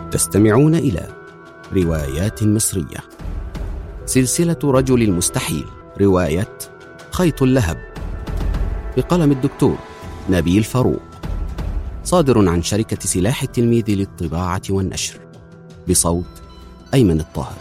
تستمعون إلى روايات مصرية. سلسلة رجل المستحيل، رواية خيط اللهب، بقلم الدكتور نبيل فاروق، صادر عن شركة سلاح التلميذ للطباعة والنشر، بصوت أيمن الطاهر.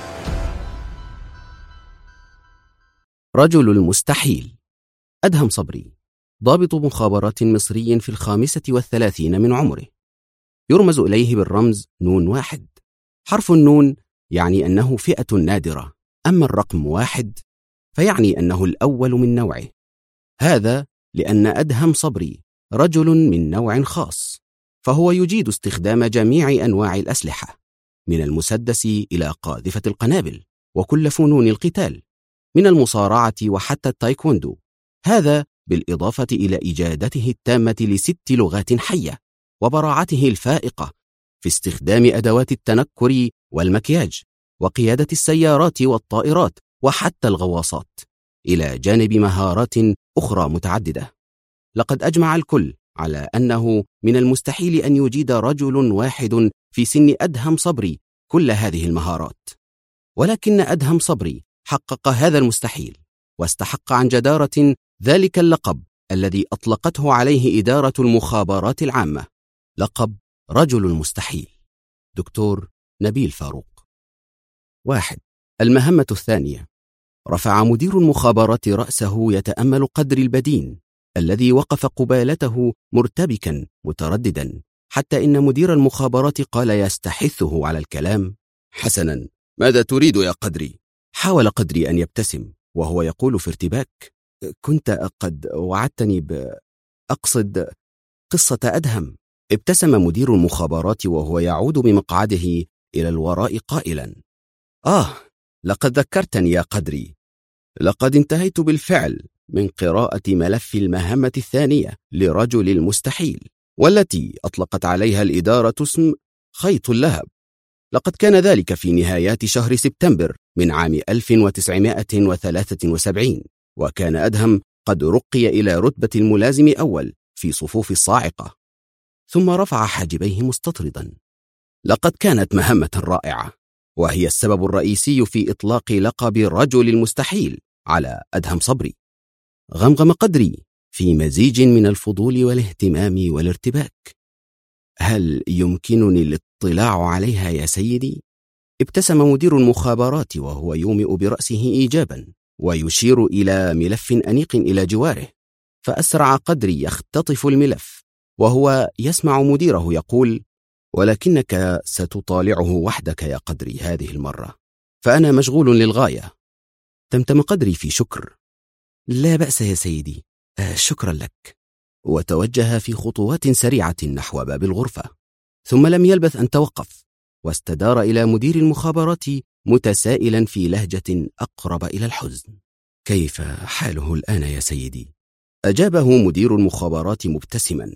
رجل المستحيل. أدهم صبري، ضابط مخابرات مصري في 35 من عمره، يرمز إليه بالرمز نون 1. حرف النون يعني أنه فئة نادرة، أما الرقم 1 فيعني أنه الأول من نوعه. هذا لأن أدهم صبري رجل من نوع خاص، فهو يجيد استخدام جميع أنواع الأسلحة، من المسدس إلى قاذفة القنابل وكل فنون القتال، من المصارعة وحتى التايكوندو. هذا بالإضافة إلى إجادته التامة ل6 لغات حية، وبراعته الفائقة في استخدام أدوات التنكر والمكياج، وقيادة السيارات والطائرات وحتى الغواصات، إلى جانب مهارات أخرى متعددة. لقد أجمع الكل على أنه من المستحيل أن يجيد رجل واحد في سن أدهم صبري كل هذه المهارات، ولكن أدهم صبري حقق هذا المستحيل، واستحق عن جدارة ذلك اللقب الذي أطلقته عليه إدارة المخابرات العامة، لقب رجل المستحيل. دكتور نبيل فاروق. 1. المهمة الثانية. رفع مدير المخابرات رأسه يتأمل قدر البدين الذي وقف قبالته مرتبكا مترددا، حتى إن مدير المخابرات قال يستحثه على الكلام: حسنا، ماذا تريد يا قدري؟ حاول قدري أن يبتسم وهو يقول في ارتباك: كنت قد وعدتني أقصد قصة أدهم. ابتسم مدير المخابرات وهو يعود بمقعده إلى الوراء قائلا: لقد ذكرتني يا قدري، لقد انتهيت بالفعل من قراءة ملف المهمة الثانية لرجل المستحيل، والتي أطلقت عليها الإدارة اسم خيط اللهب. لقد كان ذلك في نهايات شهر سبتمبر من عام 1973، وكان أدهم قد رقي إلى رتبة الملازم أول في صفوف الصاعقة. ثم رفع حاجبيه مستطردا. لقد كانت مهمة رائعة، وهي السبب الرئيسي في إطلاق لقب رجل المستحيل على أدهم صبري. غمغم قدري في مزيج من الفضول والاهتمام والارتباك. هل يمكنني الاطلاع عليها يا سيدي؟ ابتسم مدير المخابرات وهو يومئ برأسه إيجابا ويشير إلى ملف أنيق إلى جواره، فأسرع قدري يختطف الملف وهو يسمع مديره يقول: ولكنك ستطالعه وحدك يا قدري هذه المرة، فأنا مشغول للغاية. تمتم قدري في شكر. لا بأس يا سيدي، شكرا لك. وتوجه في خطوات سريعة نحو باب الغرفة، ثم لم يلبث أن توقف واستدار إلى مدير المخابرات متسائلا في لهجة أقرب إلى الحزن: كيف حاله الآن يا سيدي؟ أجابه مدير المخابرات مبتسما: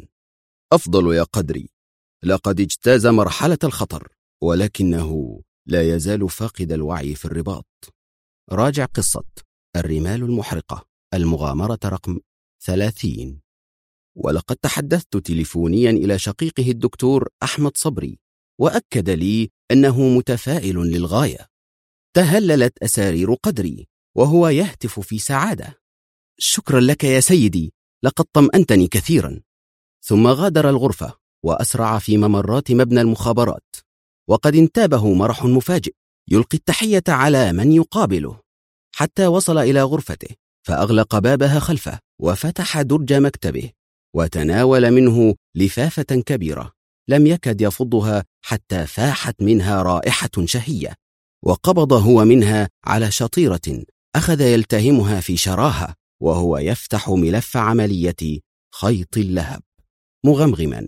أفضل يا قدري، لقد اجتاز مرحلة الخطر، ولكنه لا يزال فاقد الوعي في الرباط. راجع قصة الرمال المحرقة، المغامرة رقم 30. ولقد تحدثت تليفونيا إلى شقيقه الدكتور أحمد صبري، وأكد لي أنه متفائل للغاية. تهللت أسارير قدري وهو يهتف في سعادة: شكرا لك يا سيدي، لقد طمأنتني كثيرا. ثم غادر الغرفة وأسرع في ممرات مبنى المخابرات، وقد انتابه مرح مفاجئ يلقي التحية على من يقابله، حتى وصل إلى غرفته فأغلق بابها خلفه وفتح درج مكتبه وتناول منه لفافة كبيرة لم يكد يفضها حتى فاحت منها رائحة شهية، وقبض هو منها على شطيرة أخذ يلتهمها في شراهة وهو يفتح ملف عملية خيط اللهب، مغمغما: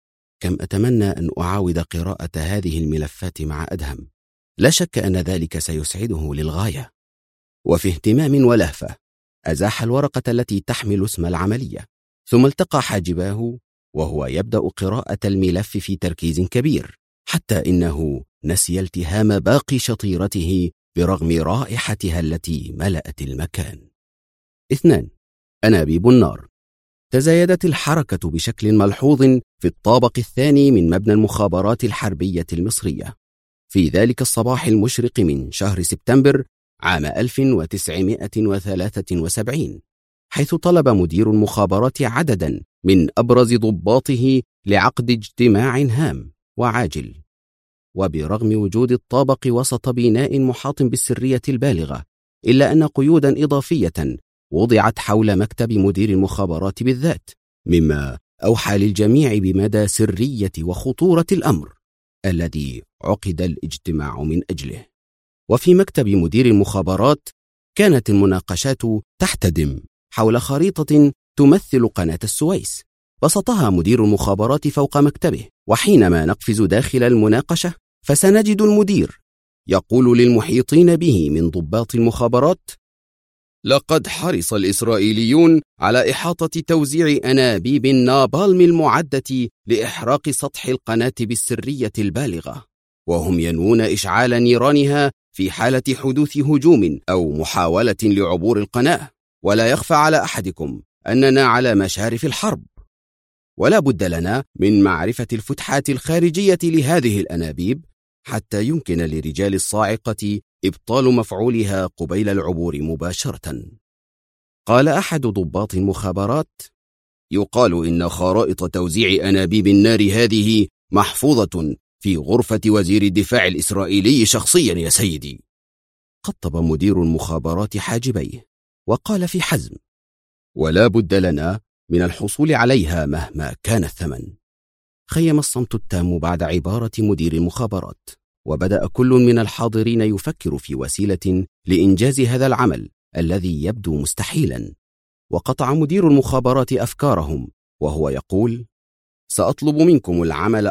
كم أتمنى أن أعاود قراءة هذه الملفات مع أدهم، لا شك أن ذلك سيسعده للغاية. وفي اهتمام ولهفة أزاح الورقة التي تحمل اسم العملية، ثم التقى حاجباه وهو يبدأ قراءة الملف في تركيز كبير، حتى إنه نسي التهام باقي شطيرته برغم رائحتها التي ملأت المكان. 2. أنابيب النار. تزايدت الحركة بشكل ملحوظ في الطابق الثاني من مبنى المخابرات الحربية المصرية في ذلك الصباح المشرق من شهر سبتمبر عام 1973، حيث طلب مدير المخابرات عددا من أبرز ضباطه لعقد اجتماع هام وعاجل. وبرغم وجود الطابق وسط بناء محاط بالسرية البالغة، إلا أن قيودا إضافية وضعت حول مكتب مدير المخابرات بالذات، مما أوحى للجميع بمدى سرية وخطورة الأمر الذي عقد الاجتماع من أجله. وفي مكتب مدير المخابرات كانت المناقشات تحتدم حول خريطة تمثل قناة السويس. بسطها مدير المخابرات فوق مكتبه، وحينما نقفز داخل المناقشة فسنجد المدير يقول للمحيطين به من ضباط المخابرات: لقد حرص الإسرائيليون على إحاطة توزيع أنابيب النابالم المعدة لإحراق سطح القناة بالسرية البالغة، وهم ينوون إشعال نيرانها في حالة حدوث هجوم أو محاولة لعبور القناة. ولا يخفى على أحدكم أننا على مشارف الحرب، ولا بد لنا من معرفة الفتحات الخارجية لهذه الأنابيب حتى يمكن لرجال الصاعقة إبطال مفعولها قبيل العبور مباشرة. قال أحد ضباط المخابرات: يقال إن خرائط توزيع أنابيب النار هذه محفوظة في غرفة وزير الدفاع الإسرائيلي شخصيا يا سيدي. قطب مدير المخابرات حاجبيه وقال في حزم: ولا بد لنا من الحصول عليها مهما كان الثمن. خيم الصمت التام بعد عبارة مدير المخابرات، وبدأ كل من الحاضرين يفكر في وسيلة لإنجاز هذا العمل الذي يبدو مستحيلا. وقطع مدير المخابرات أفكارهم وهو يقول: سأطلب منكم العمل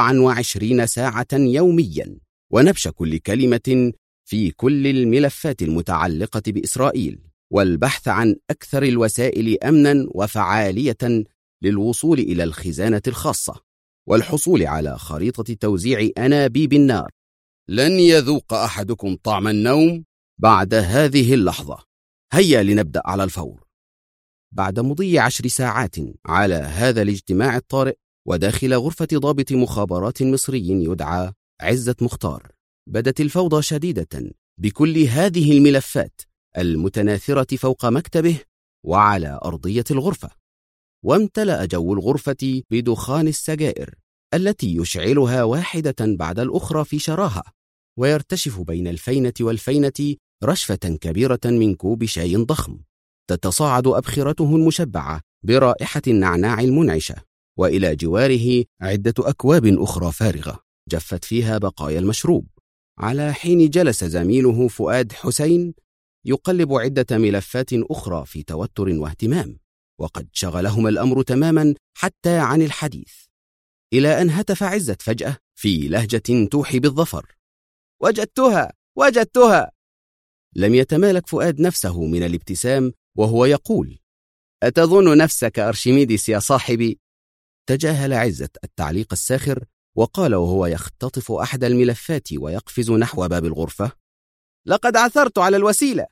24 ساعة يوميا، ونبش كل كلمة في كل الملفات المتعلقة بإسرائيل، والبحث عن أكثر الوسائل أمنا وفعالية للوصول إلى الخزانة الخاصة، والحصول على خريطة توزيع أنابيب النار. لن يذوق أحدكم طعم النوم بعد هذه اللحظة. هيا لنبدأ على الفور. بعد مضي 10 ساعات على هذا الاجتماع الطارئ، وداخل غرفة ضابط مخابرات مصري يدعى عزت مختار، بدت الفوضى شديدة بكل هذه الملفات المتناثرة فوق مكتبه وعلى أرضية الغرفة. وامتلأ جو الغرفة بدخان السجائر التي يشعلها واحدة بعد الأخرى في شراهة، ويرتشف بين الفينة والفينة رشفة كبيرة من كوب شاي ضخم تتصاعد أبخرته المشبعة برائحة النعناع المنعشة، وإلى جواره عدة أكواب أخرى فارغة جفت فيها بقايا المشروب، على حين جلس زميله فؤاد حسين يقلب عدة ملفات أخرى في توتر واهتمام، وقد شغلهما الأمر تماما حتى عن الحديث، إلى أن هتف عزت فجأة في لهجة توحي بالظفر: وجدتها وجدتها! لم يتمالك فؤاد نفسه من الابتسام وهو يقول: أتظن نفسك أرشميدس يا صاحبي؟ تجاهل عزت التعليق الساخر وقال وهو يختطف أحد الملفات ويقفز نحو باب الغرفة: لقد عثرت على الوسيلة.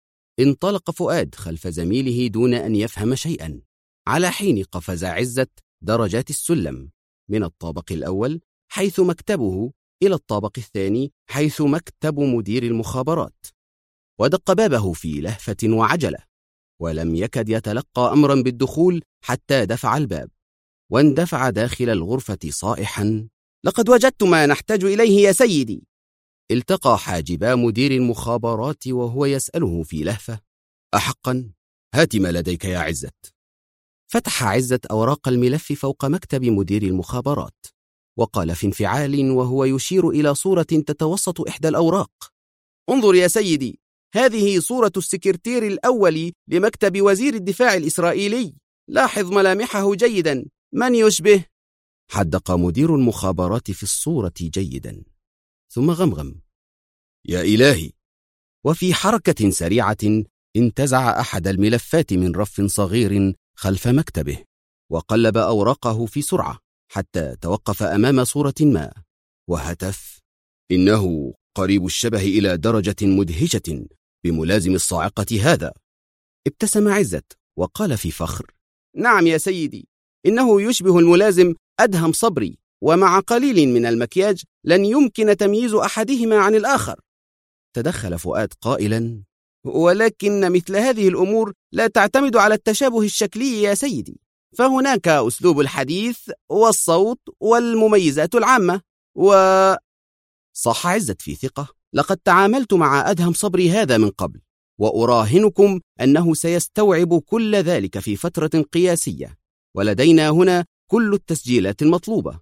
انطلق فؤاد خلف زميله دون أن يفهم شيئا، على حين قفز عزت درجات السلم من الطابق الأول حيث مكتبه إلى الطابق الثاني حيث مكتب مدير المخابرات، ودق بابه في لهفة وعجلة، ولم يكد يتلقى أمرا بالدخول حتى دفع الباب، واندفع داخل الغرفة صائحا: لقد وجدت ما نحتاج إليه يا سيدي. التقى حاجبا مدير المخابرات وهو يسأله في لهفة: أحقا؟ هات ما لديك يا عزت. فتح عزت أوراق الملف فوق مكتب مدير المخابرات، وقال في انفعال وهو يشير إلى صورة تتوسط إحدى الأوراق: انظر يا سيدي، هذه صورة السكرتير الأول لمكتب وزير الدفاع الإسرائيلي، لاحظ ملامحه جيدا، من يشبه؟ حدق مدير المخابرات في الصورة جيدا، ثم غمغم: يا إلهي. وفي حركة سريعة انتزع أحد الملفات من رف صغير خلف مكتبه، وقلب أوراقه في سرعة حتى توقف أمام صورة ما، وهتف: إنه قريب الشبه إلى درجة مدهشة بملازم الصاعقة هذا. ابتسم عزت وقال في فخر: نعم يا سيدي، إنه يشبه الملازم أدهم صبري، ومع قليل من المكياج لن يمكن تمييز أحدهما عن الآخر. تدخل فؤاد قائلا: ولكن مثل هذه الأمور لا تعتمد على التشابه الشكلي يا سيدي، فهناك أسلوب الحديث والصوت والمميزات العامة. صح عزت في ثقة: لقد تعاملت مع أدهم صبري هذا من قبل، وأراهنكم أنه سيستوعب كل ذلك في فترة قياسية، ولدينا هنا كل التسجيلات المطلوبة.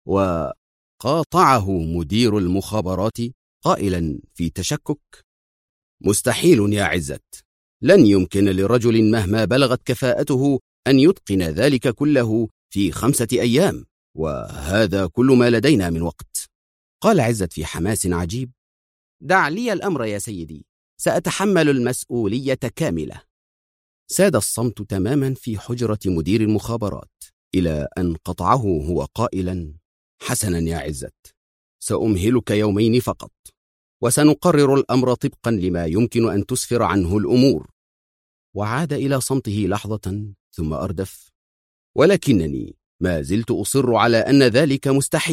وقاطعه مدير المخابرات قائلا في تشكك: مستحيل يا عزت، لن يمكن لرجل مهما بلغت كفاءته أن يتقن ذلك كله في 5 أيام، وهذا كل ما لدينا من وقت. قال عزت في حماس عجيب: دع لي الأمر يا سيدي، سأتحمل المسؤولية كاملة. ساد الصمت تماما في حجرة مدير المخابرات، إلى أن قطعه هو قائلا: حسنا يا عزت، سأمهلك 2 يومين فقط، وسنقرر الأمر طبقا لما يمكن أن تسفر عنه الأمور. وعاد إلى صمته لحظة ثم أردف: ولكنني ما زلت أصر على أن ذلك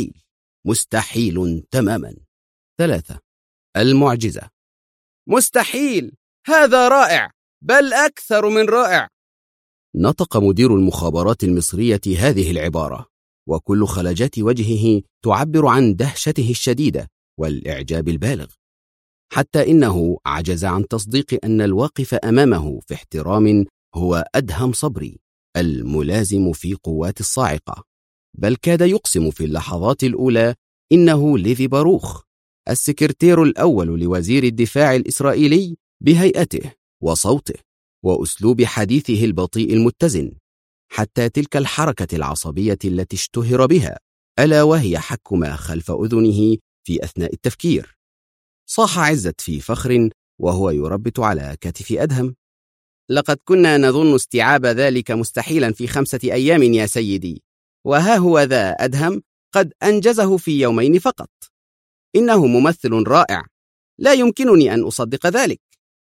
مستحيل تماما. 3. المعجزة. مستحيل، هذا رائع، بل أكثر من رائع. نطق مدير المخابرات المصرية هذه العبارة، وكل خلجات وجهه تعبر عن دهشته الشديدة والإعجاب البالغ، حتى إنه عجز عن تصديق أن الواقف أمامه في احترام هو أدهم صبري، الملازم في قوات الصاعقة، بل كاد يقسم في اللحظات الأولى إنه ليفي باروخ، السكرتير الأول لوزير الدفاع الإسرائيلي، بهيئته وصوته وأسلوب حديثه البطيء المتزن، حتى تلك الحركة العصبية التي اشتهر بها، ألا وهي حك ما خلف أذنه في أثناء التفكير. صاح عزت في فخر وهو يربت على كتف أدهم: لقد كنا نظن استيعاب ذلك مستحيلا في 5 أيام يا سيدي، وها هو ذا أدهم قد أنجزه في 2 يومين فقط. إنه ممثل رائع، لا يمكنني أن أصدق ذلك.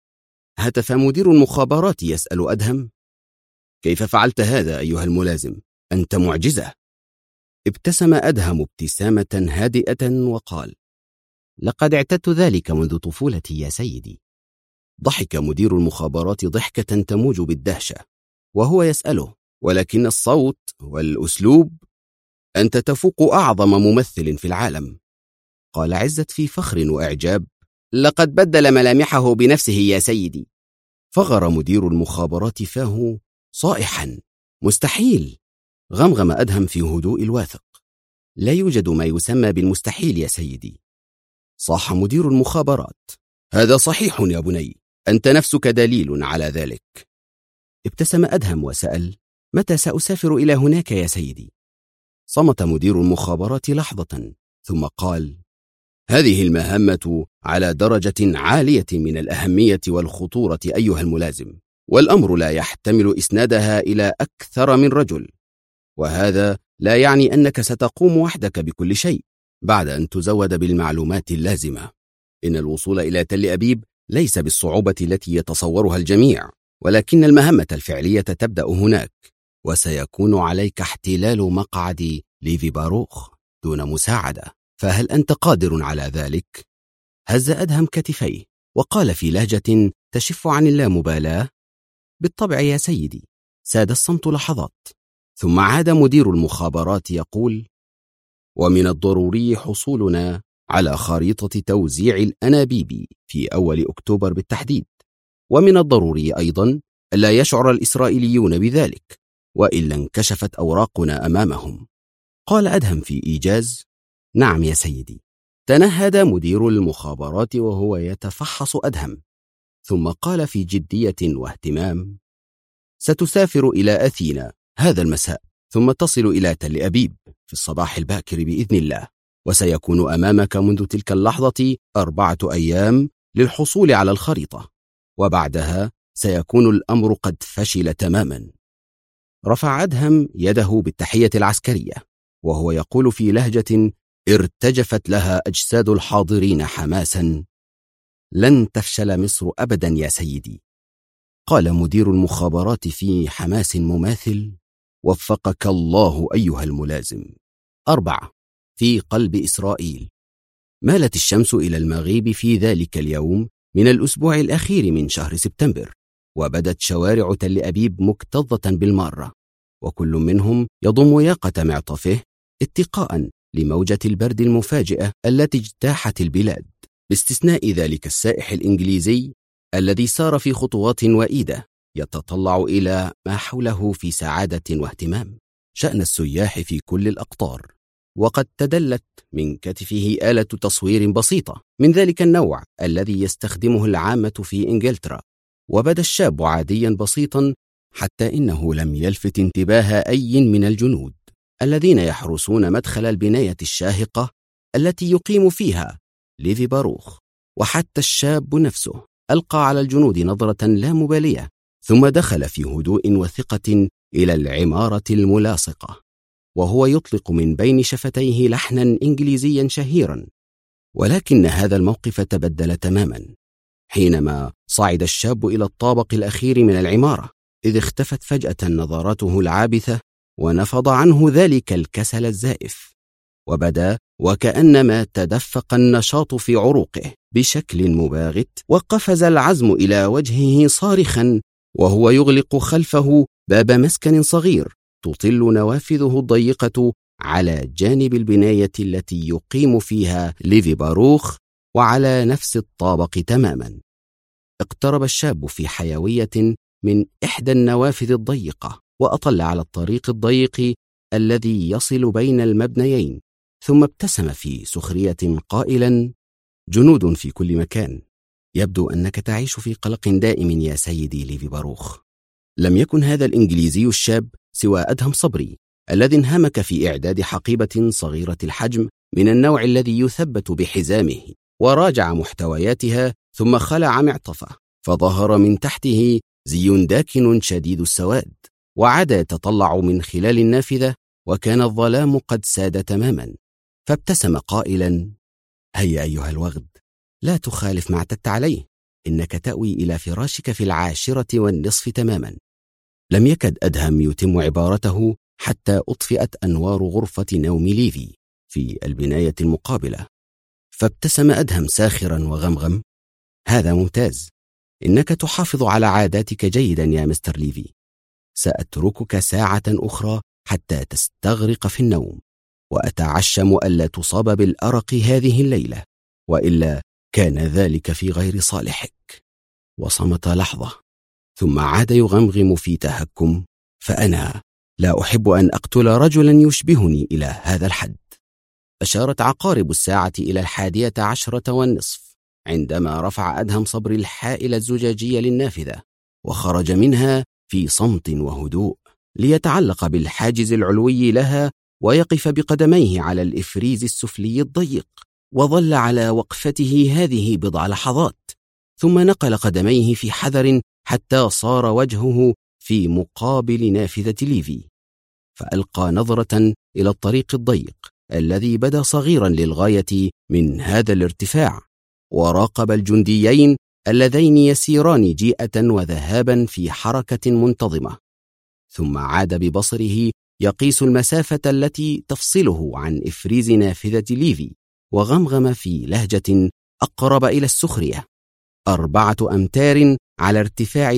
هتف مدير المخابرات يسأل أدهم: كيف فعلت هذا أيها الملازم؟ أنت معجزة. ابتسم أدهم ابتسامة هادئة وقال: لقد اعتدت ذلك منذ طفولتي يا سيدي. ضحك مدير المخابرات ضحكة تموج بالدهشة وهو يسأله: ولكن الصوت والأسلوب، أنت تفوق أعظم ممثل في العالم. قال عزت في فخر وإعجاب: لقد بدل ملامحه بنفسه يا سيدي. فغر مدير المخابرات فاه صائحا: مستحيل. غمغم أدهم في هدوء الواثق: لا يوجد ما يسمى بالمستحيل يا سيدي. صاح مدير المخابرات: هذا صحيح يا بني، أنت نفسك دليل على ذلك. ابتسم أدهم وسأل: متى سأسافر إلى هناك يا سيدي؟ صمت مدير المخابرات لحظة ثم قال: هذه المهمة على درجة عالية من الأهمية والخطورة أيها الملازم، والأمر لا يحتمل إسنادها إلى أكثر من رجل، وهذا لا يعني أنك ستقوم وحدك بكل شيء بعد أن تزود بالمعلومات اللازمة. إن الوصول إلى تل أبيب ليس بالصعوبة التي يتصورها الجميع، ولكن المهمة الفعلية تبدأ هناك، وسيكون عليك احتلال مقعد ليفي باروخ دون مساعدة، فهل أنت قادر على ذلك؟ هز أدهم كتفيه وقال في لهجة تشف عن اللامبالاة: بالطبع يا سيدي. ساد الصمت لحظات، ثم عاد مدير المخابرات يقول: ومن الضروري حصولنا على خريطة توزيع الأنابيب في أول أكتوبر بالتحديد، ومن الضروري أيضا ألا يشعر الإسرائيليون بذلك، وإلا انكشفت أوراقنا أمامهم. قال أدهم في إيجاز: نعم يا سيدي. تنهد مدير المخابرات وهو يتفحص أدهم، ثم قال في جدية واهتمام: ستسافر إلى أثينا هذا المساء، ثم تصل إلى تل أبيب في الصباح الباكر بإذن الله، وسيكون أمامك منذ تلك اللحظة 4 أيام للحصول على الخريطة، وبعدها سيكون الأمر قد فشل تماما. رفع أدهم يده بالتحية العسكرية وهو يقول في لهجة ارتجفت لها أجساد الحاضرين حماسا: لن تفشل مصر أبدا يا سيدي. قال مدير المخابرات في حماس مماثل: وفقك الله أيها الملازم. 4. في قلب إسرائيل. مالت الشمس إلى المغيب في ذلك اليوم من الأسبوع الأخير من شهر سبتمبر، وبدت شوارع تل أبيب مكتظة بالمارة، وكل منهم يضم ياقة معطفه اتقاء لموجة البرد المفاجئة التي اجتاحت البلاد، باستثناء ذلك السائح الإنجليزي الذي سار في خطوات وئيدة يتطلع إلى ما حوله في سعادة واهتمام. شأن السياح في كل الأقطار، وقد تدلت من كتفه آلة تصوير بسيطة من ذلك النوع الذي يستخدمه العامة في إنجلترا، وبدا الشاب عاديا بسيطا حتى إنه لم يلفت انتباه أي من الجنود الذين يحرسون مدخل البناية الشاهقة التي يقيم فيها ليفي باروخ. وحتى الشاب نفسه ألقى على الجنود نظرة لا مبالية، ثم دخل في هدوء وثقة إلى العمارة الملاصقة، وهو يطلق من بين شفتيه لحنا إنجليزيا شهيرا. ولكن هذا الموقف تبدل تماما حينما صعد الشاب إلى الطابق الأخير من العمارة، إذ اختفت فجأة نظراته العابثة ونفض عنه ذلك الكسل الزائف، وبدا وكأنما تدفق النشاط في عروقه بشكل مباغت، وقفز العزم إلى وجهه صارخا وهو يغلق خلفه باب مسكن صغير تطل نوافذه الضيقة على جانب البناية التي يقيم فيها ليفي باروخ، وعلى نفس الطابق تماما. اقترب الشاب في حيوية من إحدى النوافذ الضيقة، وأطل على الطريق الضيق الذي يصل بين المبنيين، ثم ابتسم في سخرية قائلا: جنود في كل مكان، يبدو أنك تعيش في قلق دائم يا سيدي ليفي باروخ. لم يكن هذا الإنجليزي الشاب سوى أدهم صبري، الذي انهمك في إعداد حقيبة صغيرة الحجم من النوع الذي يثبت بحزامه، وراجع محتوياتها ثم خلع معطفه، فظهر من تحته زي داكن شديد السواد، وعاد يتطلع من خلال النافذة، وكان الظلام قد ساد تماما، فابتسم قائلا: هيا أيها الوغد، لا تخالف ما اعتدت عليه، إنك تأوي إلى فراشك في 10:20 تماما. لم يكد أدهم يتم عبارته حتى أطفئت أنوار غرفة نوم ليفي في البناية المقابلة، فابتسم أدهم ساخرا وغمغم: هذا ممتاز، إنك تحافظ على عاداتك جيدا يا مستر ليفي، سأتركك ساعة أخرى حتى تستغرق في النوم، وأتعشم ألا تصاب بالأرق هذه الليلة، وإلا كان ذلك في غير صالحك. وصمت لحظة، ثم عاد يغمغم في تهكم: فأنا لا أحب أن أقتل رجلا يشبهني إلى هذا الحد. أشارت عقارب الساعة إلى 11:10 عندما رفع أدهم صبري الحائل الزجاجي للنافذة، وخرج منها في صمت وهدوء ليتعلق بالحاجز العلوي لها، ويقف بقدميه على الإفريز السفلي الضيق، وظل على وقفته هذه بضع لحظات، ثم نقل قدميه في حذر حتى صار وجهه في مقابل نافذة ليفي، فألقى نظرة إلى الطريق الضيق الذي بدا صغيرا للغاية من هذا الارتفاع، وراقب الجنديين اللذين يسيران جيئة وذهابا في حركة منتظمة، ثم عاد ببصره يقيس المسافة التي تفصله عن إفريز نافذة ليفي، وغمغم في لهجة أقرب إلى السخرية: 4 أمتار على ارتفاع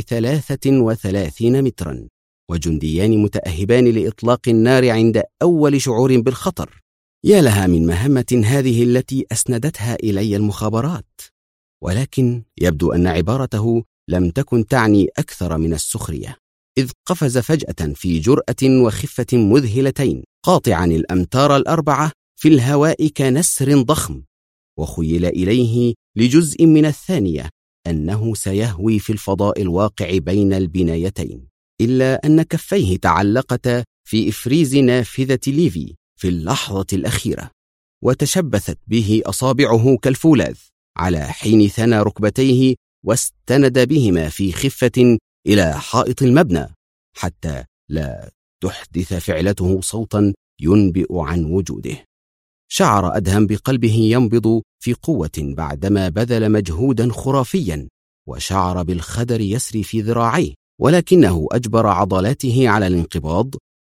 33 مترا، وجنديان متأهبان لإطلاق النار عند أول شعور بالخطر. يا لها من مهمة هذه التي أسندتها إلي المخابرات. ولكن يبدو أن عبارته لم تكن تعني أكثر من السخرية، إذ قفز فجأة في جرأة وخفة مذهلتين، قاطعا الأمتار 4 في الهواء كنسر ضخم، وخيل إليه لجزء من الثانية أنه سيهوي في الفضاء الواقع بين البنايتين، إلا أن كفيه تعلقتا في إفريز نافذة ليفي في اللحظة الأخيرة، وتشبثت به أصابعه كالفولاذ على حين ثنى ركبتيه واستند بهما في خفة إلى حائط المبنى، حتى لا تحدث فعلته صوتا ينبئ عن وجوده. شعر أدهم بقلبه ينبض في قوة بعدما بذل مجهودا خرافيا، وشعر بالخدر يسري في ذراعيه، ولكنه أجبر عضلاته على الانقباض،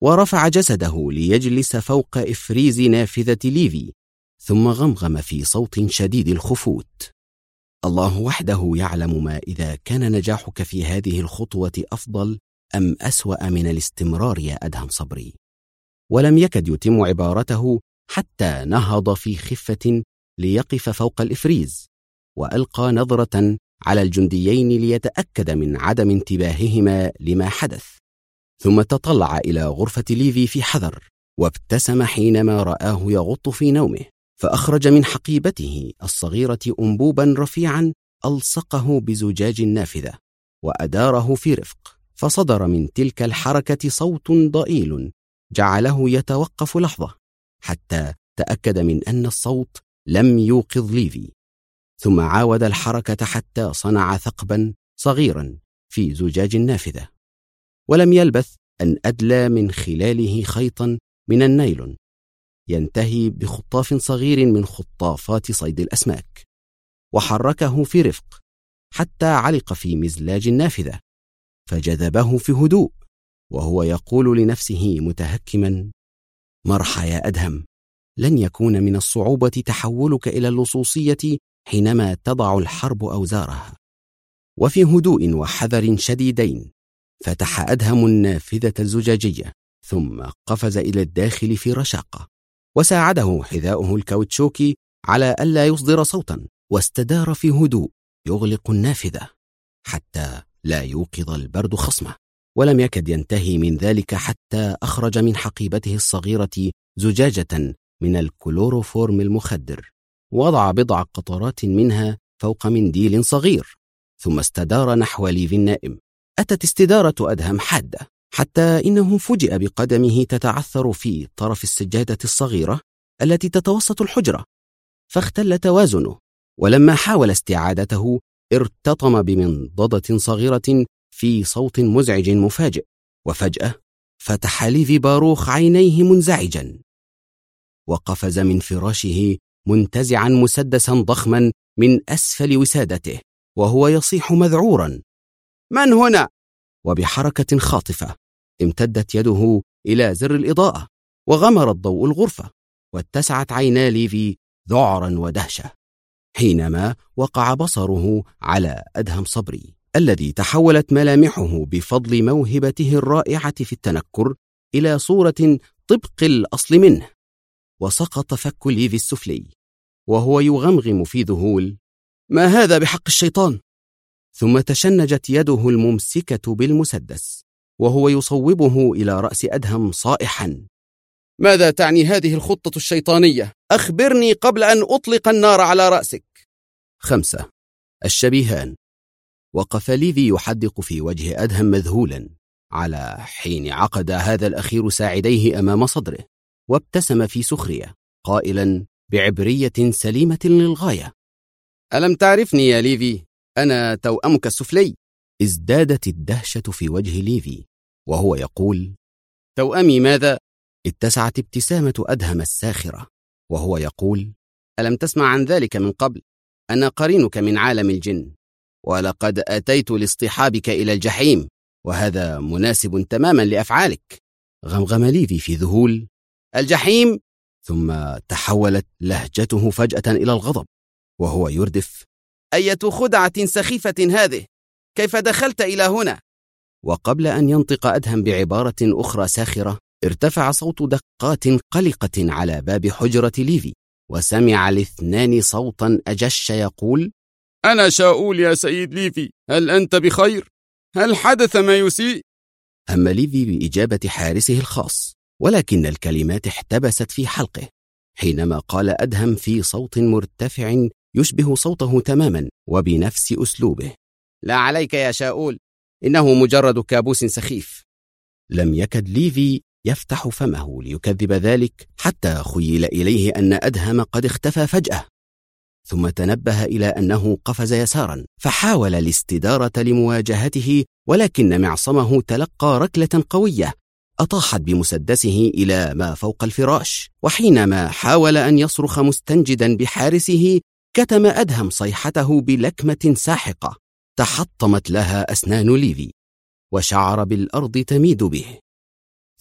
ورفع جسده ليجلس فوق إفريز نافذة ليفي، ثم غمغم في صوت شديد الخفوت: الله وحده يعلم ما إذا كان نجاحك في هذه الخطوة أفضل أم أسوأ من الاستمرار يا أدهم صبري. ولم يكد يتم عبارته حتى نهض في خفة ليقف فوق الإفريز، وألقى نظرة على الجنديين ليتأكد من عدم انتباههما لما حدث، ثم تطلع إلى غرفة ليفي في حذر، وابتسم حينما رآه يغط في نومه، فأخرج من حقيبته الصغيرة أنبوبا رفيعا ألصقه بزجاج النافذة وأداره في رفق، فصدر من تلك الحركة صوت ضئيل جعله يتوقف لحظة حتى تأكد من أن الصوت لم يوقظ ليفي، ثم عاود الحركة حتى صنع ثقبا صغيرا في زجاج النافذة، ولم يلبث أن أدلى من خلاله خيطا من النايلون ينتهي بخطاف صغير من خطافات صيد الأسماك، وحركه في رفق حتى علق في مزلاج النافذة، فجذبه في هدوء وهو يقول لنفسه متهكما: مرحى يا أدهم، لن يكون من الصعوبة تحولك إلى اللصوصية حينما تضع الحرب أوزارها. وفي هدوء وحذر شديدين فتح أدهم النافذة الزجاجية، ثم قفز إلى الداخل في رشاقة، وساعده حذاؤه الكاوتشوكي على ألا يصدر صوتا، واستدار في هدوء يغلق النافذة حتى لا يوقظ البرد خصمه. ولم يكد ينتهي من ذلك حتى أخرج من حقيبته الصغيرة زجاجة من الكلوروفورم المخدر، وضع بضع قطرات منها فوق منديل صغير، ثم استدار نحو ليفي النائم. أتت استدارة أدهم حادة حتى إنه فوجئ بقدمه تتعثر في طرف السجادة الصغيرة التي تتوسط الحجرة، فاختل توازنه، ولما حاول استعادته ارتطم بمنضدة صغيرة في صوت مزعج مفاجئ، وفجأة فتح ليفي باروخ عينيه منزعجا، وقفز من فراشه منتزعا مسدسا ضخما من أسفل وسادته، وهو يصيح مذعورا: من هنا؟ وبحركة خاطفة امتدت يده إلى زر الإضاءة، وغمر الضوء الغرفة، واتسعت عينا ليفي ذعرا ودهشة حينما وقع بصره على أدهم صبري، الذي تحولت ملامحه بفضل موهبته الرائعة في التنكر إلى صورة طبق الأصل منه. وسقط فك ليفي السفلي وهو يغمغم في ذهول: ما هذا بحق الشيطان؟ ثم تشنجت يده الممسكة بالمسدس وهو يصوبه إلى رأس أدهم صائحا: ماذا تعني هذه الخطة الشيطانية؟ أخبرني قبل أن أطلق النار على رأسك. 5. الشبيهان. وقف ليفي يحدق في وجه أدهم مذهولا على حين عقد هذا الأخير ساعديه أمام صدره، وابتسم في سخرية قائلا بعبرية سليمة للغاية: ألم تعرفني يا ليفي؟ أنا توأمك السفلي. ازدادت الدهشة في وجه ليفي وهو يقول: توأمي ماذا؟ اتسعت ابتسامة أدهم الساخرة وهو يقول: ألم تسمع عن ذلك من قبل؟ أنا قرينك من عالم الجن، ولقد أتيت لاصطحابك إلى الجحيم، وهذا مناسب تماما لأفعالك. غمغم ليفي في ذهول: الجحيم؟ ثم تحولت لهجته فجأة إلى الغضب وهو يردف: أية خدعة سخيفة هذه؟ كيف دخلت إلى هنا؟ وقبل أن ينطق أدهم بعبارة أخرى ساخرة، ارتفع صوت دقات قلقة على باب حجرة ليفي، وسمع الاثنان صوتا أجش يقول: أنا شاؤول يا سيد ليفي، هل أنت بخير؟ هل حدث ما يسيء؟ هم ليفي بإجابة حارسه الخاص، ولكن الكلمات احتبست في حلقه حينما قال أدهم في صوت مرتفع يشبه صوته تماما وبنفس أسلوبه: لا عليك يا شاؤول، إنه مجرد كابوس سخيف. لم يكد ليفي يفتح فمه ليكذب ذلك حتى خيل إليه أن أدهم قد اختفى فجأة، ثم تنبه إلى أنه قفز يسارا فحاول الاستدارة لمواجهته، ولكن معصمه تلقى ركلة قوية أطاحت بمسدسه إلى ما فوق الفراش، وحينما حاول أن يصرخ مستنجدا بحارسه كتم أدهم صيحته بلكمة ساحقة تحطمت لها أسنان ليفي، وشعر بالأرض تميد به،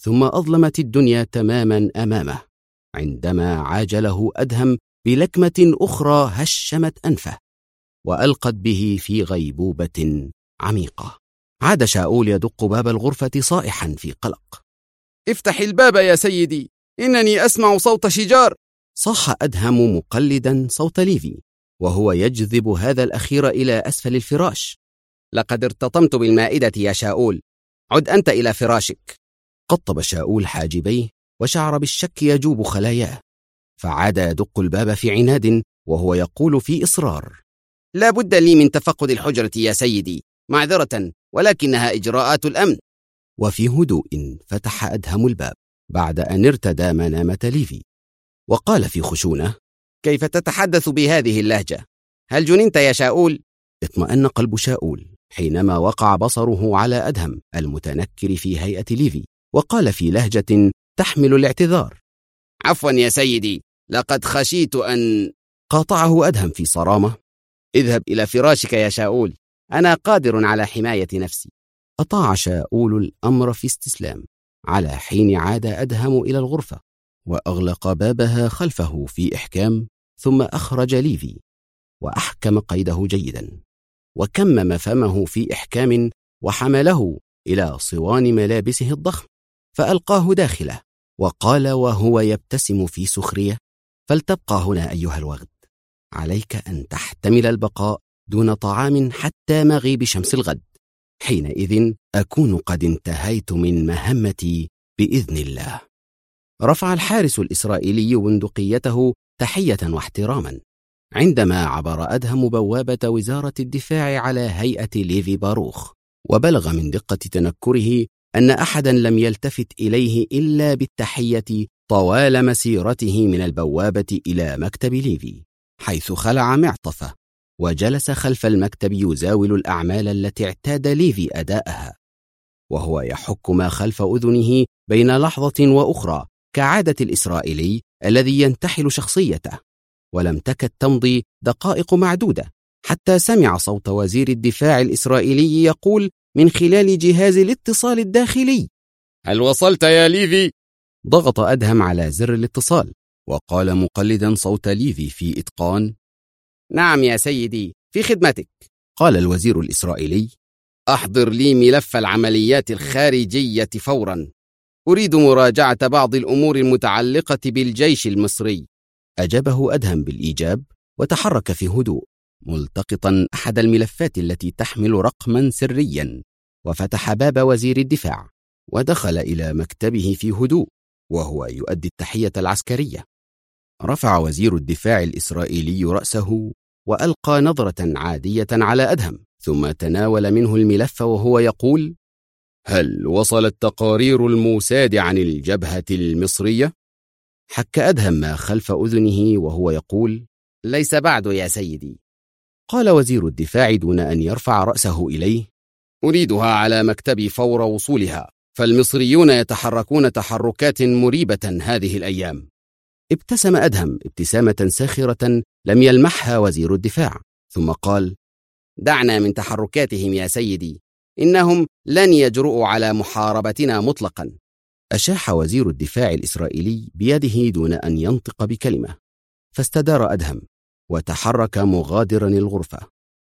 ثم أظلمت الدنيا تماما أمامه عندما عاجله أدهم بلكمة أخرى هشمت أنفه وألقت به في غيبوبة عميقة. عاد شاؤول يدق باب الغرفة صائحا في قلق. افتح الباب يا سيدي، إنني أسمع صوت شجار. صاح أدهم مقلدا صوت ليفي وهو يجذب هذا الأخير إلى أسفل الفراش. لقد ارتطمت بالمائدة يا شاؤول، عد أنت إلى فراشك. قطب شاؤول حاجبيه وشعر بالشك يجوب خلاياه، فعاد يدق الباب في عناد وهو يقول في إصرار: لا بد لي من تفقد الحجرة يا سيدي، معذرة، ولكنها إجراءات الأمن. وفي هدوء فتح أدهم الباب بعد أن ارتدى منامة ليفي وقال في خشونة: كيف تتحدث بهذه اللهجة؟ هل جننت يا شاؤول؟ اطمأن قلب شاؤول حينما وقع بصره على أدهم المتنكر في هيئة ليفي، وقال في لهجة تحمل الاعتذار: عفوا يا سيدي، لقد خشيت أن... قاطعه أدهم في صرامة: اذهب إلى فراشك يا شاؤول، أنا قادر على حماية نفسي. أطاع شاؤول الأمر في استسلام، على حين عاد أدهم إلى الغرفة وأغلق بابها خلفه في إحكام، ثم أخرج ليفي وأحكم قيده جيدا وكمم فمه في إحكام وحمله إلى صوان ملابسه الضخم فألقاه داخله وقال وهو يبتسم في سخرية: فلتبقى هنا أيها الوغد، عليك أن تحتمل البقاء دون طعام حتى مغيب شمس الغد، حينئذ أكون قد انتهيت من مهمتي بإذن الله. رفع الحارس الإسرائيلي بندقيته تحية واحتراما عندما عبر أدهم بوابة وزارة الدفاع على هيئة ليفي باروخ، وبلغ من دقة تنكره أن أحدا لم يلتفت إليه إلا بالتحية طوال مسيرته من البوابة إلى مكتب ليفي، حيث خلع معطفه وجلس خلف المكتب يزاول الأعمال التي اعتاد ليفي أداءها، وهو يحك ما خلف أذنه بين لحظة وأخرى كعادة الإسرائيلي الذي ينتحل شخصيته. ولم تكد تمضي دقائق معدودة حتى سمع صوت وزير الدفاع الإسرائيلي يقول من خلال جهاز الاتصال الداخلي: هل وصلت يا ليفي؟ ضغط أدهم على زر الاتصال وقال مقلدا صوت ليفي في إتقان: نعم يا سيدي، في خدمتك. قال الوزير الإسرائيلي: أحضر لي ملف العمليات الخارجية فورا، أريد مراجعة بعض الأمور المتعلقة بالجيش المصري. أجابه أدهم بالإيجاب وتحرك في هدوء ملتقطا أحد الملفات التي تحمل رقما سريا، وفتح باب وزير الدفاع ودخل إلى مكتبه في هدوء وهو يؤدي التحية العسكرية. رفع وزير الدفاع الإسرائيلي رأسه وألقى نظرة عادية على أدهم، ثم تناول منه الملف وهو يقول: هل وصلت تقارير الموساد عن الجبهة المصرية؟ حك أدهم ما خلف أذنه وهو يقول: ليس بعد يا سيدي. قال وزير الدفاع دون أن يرفع رأسه إليه: أريدها على مكتبي فور وصولها، فالمصريون يتحركون تحركات مريبة هذه الأيام. ابتسم أدهم ابتسامة ساخرة لم يلمحها وزير الدفاع، ثم قال: دعنا من تحركاتهم يا سيدي، إنهم لن يجرؤوا على محاربتنا مطلقا. أشاح وزير الدفاع الإسرائيلي بيده دون أن ينطق بكلمة، فاستدار أدهم وتحرك مغادرا الغرفة،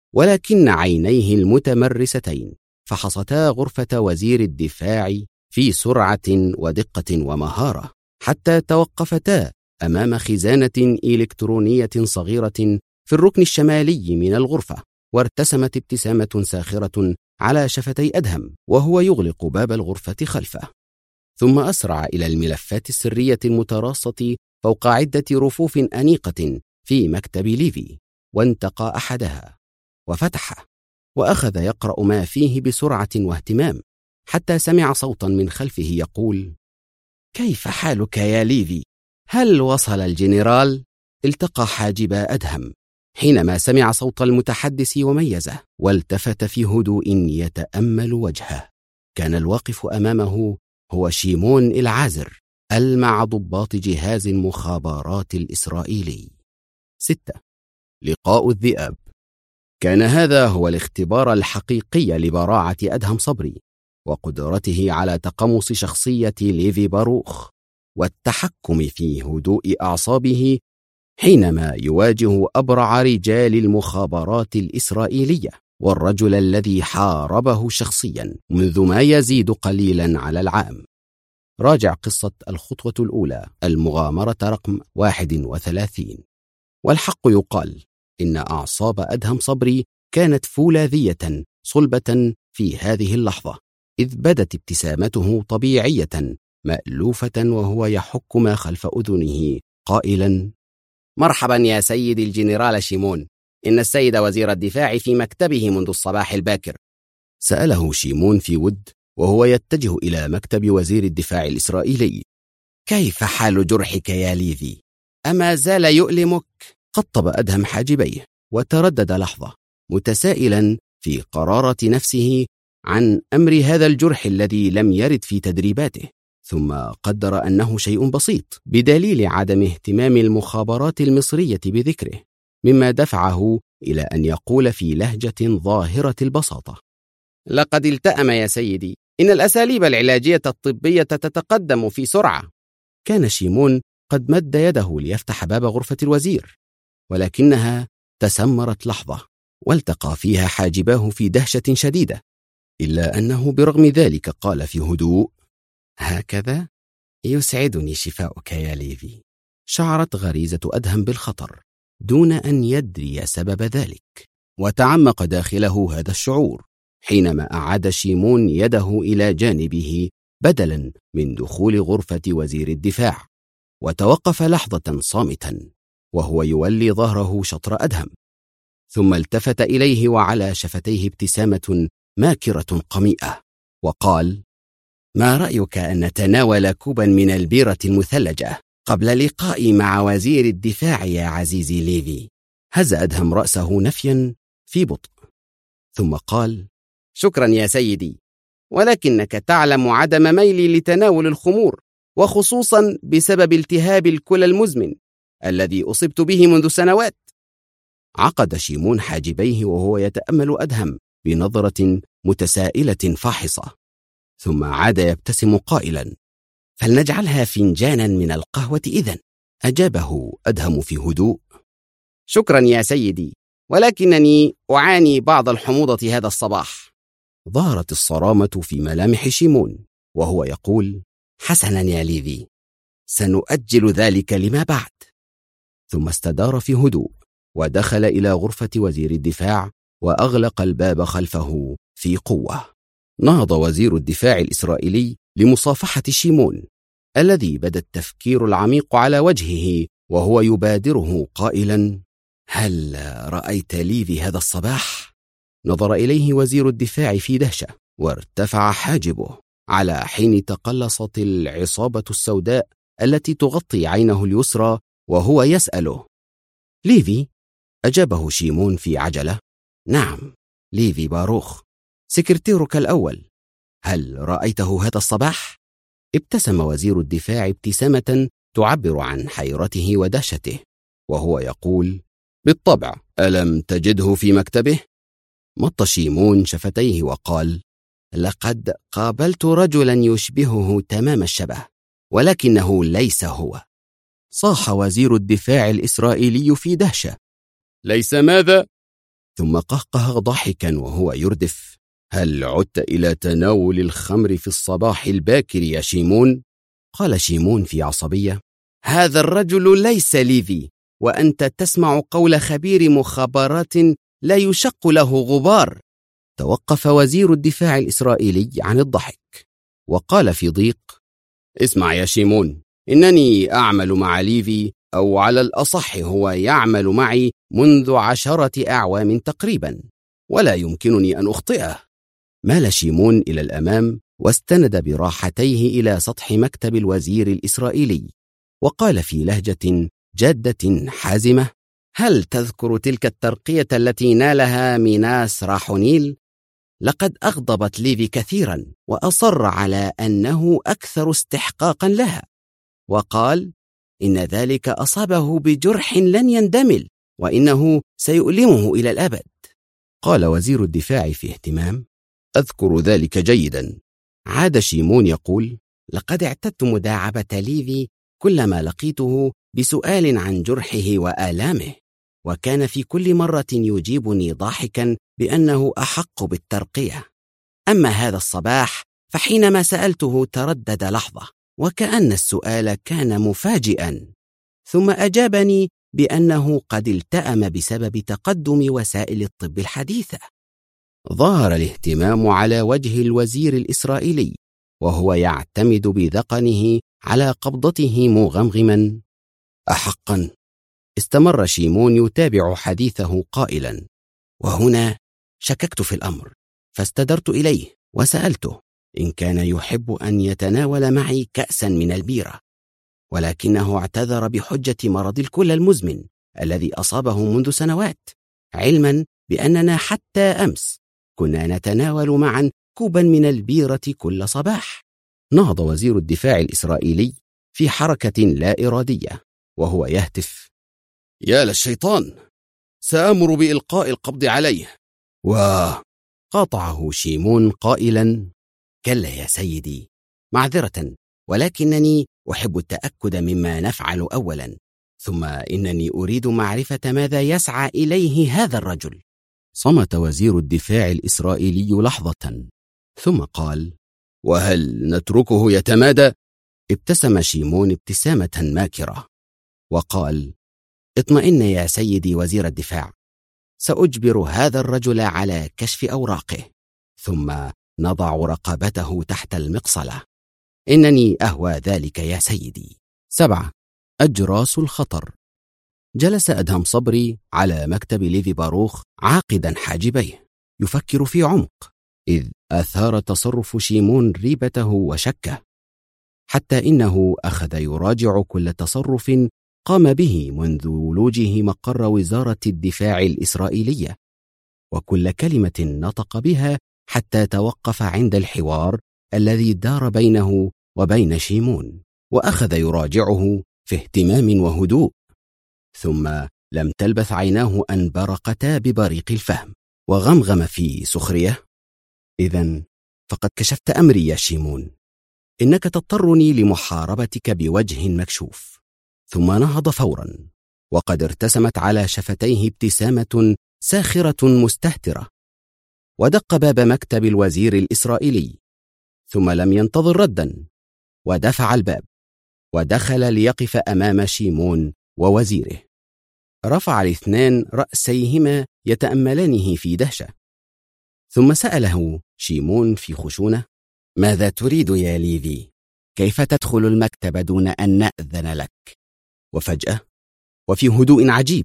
ولكن عينيه المتمرستين فحصتا غرفة وزير الدفاع في سرعة ودقة ومهارة حتى توقفتا أمام خزانة إلكترونية صغيرة في الركن الشمالي من الغرفة، وارتسمت ابتسامة ساخرة على شفتي أدهم وهو يغلق باب الغرفة خلفه. ثم أسرع إلى الملفات السرية المتراصة فوق عدة رفوف أنيقة في مكتب ليفي، وانتقى أحدها وفتحه وأخذ يقرأ ما فيه بسرعة واهتمام حتى سمع صوتا من خلفه يقول: كيف حالك يا ليفي؟ هل وصل الجنرال؟ التقى حاجبا أدهم حينما سمع صوت المتحدث وميزه، والتفت في هدوء يتأمل وجهه. كان الواقف أمامه هو شيمون العازر ألمع ضباط جهاز المخابرات الإسرائيلي. 6. لقاء الذئاب. كان هذا هو الاختبار الحقيقي لبراعة أدهم صبري، وقدرته على تقمص شخصية ليفي باروخ والتحكم في هدوء أعصابه حينما يواجه أبرع رجال المخابرات الإسرائيلية والرجل الذي حاربه شخصيا منذ ما يزيد قليلا على العام. راجع قصة الخطوة الأولى، المغامرة رقم 31. والحق يقال إن أعصاب أدهم صبري كانت فولاذية صلبة في هذه اللحظة، إذ بدت ابتسامته طبيعية مألوفة وهو يحك ما خلف أذنه قائلا: مرحبا يا سيدي الجنرال شيمون، إن السيد وزير الدفاع في مكتبه منذ الصباح الباكر. سأله شيمون في ود وهو يتجه إلى مكتب وزير الدفاع الإسرائيلي: كيف حال جرحك يا ليفي؟ أما زال يؤلمك؟ قطب أدهم حاجبيه وتردد لحظة متسائلا في قرارة نفسه عن أمر هذا الجرح الذي لم يرد في تدريباته، ثم قدر أنه شيء بسيط بدليل عدم اهتمام المخابرات المصرية بذكره، مما دفعه إلى أن يقول في لهجة ظاهرة البساطة: لقد التأم يا سيدي، إن الأساليب العلاجية الطبية تتقدم في سرعة. كان شيمون قد مد يده ليفتح باب غرفة الوزير، ولكنها تسمرت لحظة والتقى فيها حاجباه في دهشة شديدة، إلا أنه برغم ذلك قال في هدوء: هكذا يسعدني شفاؤك يا ليفي. شعرت غريزة أدهم بالخطر دون أن يدري سبب ذلك، وتعمق داخله هذا الشعور حينما أعاد شيمون يده إلى جانبه بدلا من دخول غرفة وزير الدفاع، وتوقف لحظة صامتا وهو يولي ظهره شطر أدهم، ثم التفت إليه وعلى شفتيه ابتسامة ماكرة قميئة وقال: ما رأيك أن نتناول كوبا من البيرة المثلجة قبل لقائي مع وزير الدفاع يا عزيزي ليفي؟ هز أدهم رأسه نفيا في بطء، ثم قال: شكرا يا سيدي، ولكنك تعلم عدم ميلي لتناول الخمور، وخصوصا بسبب التهاب الكلى المزمن الذي أصبت به منذ سنوات. عقد شيمون حاجبيه وهو يتأمل أدهم بنظرة متسائلة فاحصة، ثم عاد يبتسم قائلا: فلنجعلها فنجانا من القهوة إذن. أجابه أدهم في هدوء: شكرا يا سيدي، ولكنني أعاني بعض الحموضة هذا الصباح. ظهرت الصرامة في ملامح شيمون وهو يقول: حسنا يا ليفي، سنؤجل ذلك لما بعد. ثم استدار في هدوء ودخل إلى غرفة وزير الدفاع وأغلق الباب خلفه في قوة. نهض وزير الدفاع الإسرائيلي لمصافحة شيمون الذي بدا التفكير العميق على وجهه وهو يبادره قائلا: هل رأيت ليفي هذا الصباح؟ نظر إليه وزير الدفاع في دهشة وارتفع حاجبه على حين تقلصت العصابة السوداء التي تغطي عينه اليسرى وهو يسأله: ليفي؟ أجابه شيمون في عجلة: نعم، ليفي باروخ، سكرتيرك الأول. هل رأيته هذا الصباح؟ ابتسم وزير الدفاع ابتسامة تعبر عن حيرته ودهشته وهو يقول: بالطبع، ألم تجده في مكتبه؟ مط شيمون شفتيه وقال: لقد قابلت رجلا يشبهه تمام الشبه، ولكنه ليس هو. صاح وزير الدفاع الإسرائيلي في دهشة: ليس ماذا؟ ثم قهقه ضاحكا وهو يردف: هل عدت إلى تناول الخمر في الصباح الباكر يا شيمون؟ قال شيمون في عصبية: هذا الرجل ليس ليفي، وأنت تسمع قول خبير مخابرات لا يشق له غبار. توقف وزير الدفاع الإسرائيلي عن الضحك وقال في ضيق: اسمع يا شيمون، إنني أعمل مع ليفي، أو على الأصح هو يعمل معي منذ 10 أعوام تقريبا، ولا يمكنني أن أخطئه. مال شيمون إلى الأمام واستند براحتيه إلى سطح مكتب الوزير الإسرائيلي وقال في لهجة جادة حازمة: هل تذكر تلك الترقية التي نالها ميناس راحونيل؟ لقد أغضبت ليفي كثيرا، وأصر على أنه أكثر استحقاقا لها، وقال إن ذلك أصابه بجرح لن يندمل، وإنه سيؤلمه إلى الأبد. قال وزير الدفاع في اهتمام: أذكر ذلك جيدا، عاد شيمون يقول: لقد اعتدت مداعبة ليفي كلما لقيته بسؤال عن جرحه وآلامه، وكان في كل مرة يجيبني ضاحكا بأنه أحق بالترقية. أما هذا الصباح فحينما سألته تردد لحظة، وكأن السؤال كان مفاجئا، ثم أجابني بأنه قد التأم بسبب تقدم وسائل الطب الحديثة. ظهر الاهتمام على وجه الوزير الإسرائيلي، وهو يعتمد بذقنه على قبضته مغمغما. أحقا؟ استمر شيمون يتابع حديثه قائلا: وهنا شككت في الأمر، فاستدرت إليه وسألته إن كان يحب أن يتناول معي كأسا من البيرة، ولكنه اعتذر بحجة مرض الكلى المزمن الذي أصابه منذ سنوات، علما بأننا حتى أمس كنا نتناول معا كوبا من البيرة كل صباح. نهض وزير الدفاع الإسرائيلي في حركة لا إرادية وهو يهتف: يا للشيطان، سأمر بإلقاء القبض عليه. وقاطعه شيمون قائلا: كلا يا سيدي، معذرة، ولكنني أحب التأكد مما نفعل أولا، ثم إنني أريد معرفة ماذا يسعى إليه هذا الرجل. صمت وزير الدفاع الإسرائيلي لحظة، ثم قال: وهل نتركه يتمادى؟ ابتسم شيمون ابتسامة ماكرة وقال: اطمئن يا سيدي وزير الدفاع، سأجبر هذا الرجل على كشف أوراقه، ثم نضع رقبته تحت المقصلة. إنني أهوى ذلك يا سيدي. 7. أجراس الخطر. جلس أدهم صبري على مكتب ليفي باروخ عاقدا حاجبيه يفكر في عمق، إذ أثار تصرف شيمون ريبته وشكه، حتى إنه أخذ يراجع كل تصرف قام به منذ ولوجه مقر وزارة الدفاع الإسرائيلية، وكل كلمة نطق بها، حتى توقف عند الحوار الذي دار بينه وبين شيمون، وأخذ يراجعه في اهتمام وهدوء. ثم لم تلبث عيناه أن برقتا ببريق الفهم، وغمغم في سخرية: إذن فقد كشفت أمري يا شيمون، إنك تضطرني لمحاربتك بوجه مكشوف. ثم نهض فورا، وقد ارتسمت على شفتيه ابتسامة ساخرة مستهترة، ودق باب مكتب الوزير الإسرائيلي، ثم لم ينتظر ردا، ودفع الباب ودخل ليقف أمام شيمون ووزيره. رفع الاثنان رأسيهما يتأملانه في دهشة، ثم سأله شيمون في خشونة: ماذا تريد يا ليفي؟ كيف تدخل المكتب دون أن نأذن لك؟ وفجأة وفي هدوء عجيب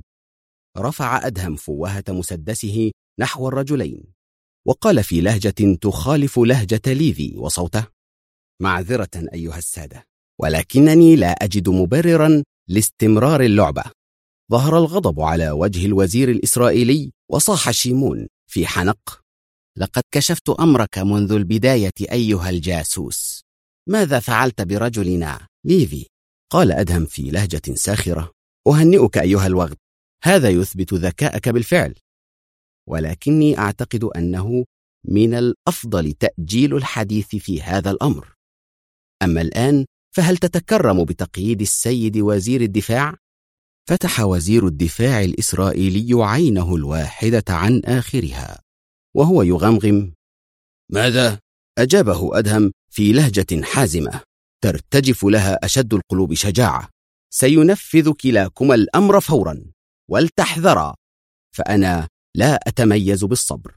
رفع أدهم فوهة مسدسه نحو الرجلين، وقال في لهجة تخالف لهجة ليفي وصوته: معذرة أيها السادة، ولكنني لا أجد مبررا لاستمرار اللعبة. ظهر الغضب على وجه الوزير الإسرائيلي، وصاح شيمون في حنق: لقد كشفت أمرك منذ البداية أيها الجاسوس. ماذا فعلت برجلنا ليفي؟ قال أدهم في لهجة ساخرة: أهنئك أيها الوغد، هذا يثبت ذكاءك بالفعل، ولكني أعتقد أنه من الأفضل تأجيل الحديث في هذا الأمر. أما الآن فهل تتكرم بتقييد السيد وزير الدفاع؟ فتح وزير الدفاع الإسرائيلي عينه الواحدة عن آخرها وهو يغمغم: ماذا؟ أجابه أدهم في لهجة حازمة ترتجف لها أشد القلوب شجاعة: سينفذ كلاكما الأمر فورا، ولتحذرا، فأنا لا أتميز بالصبر.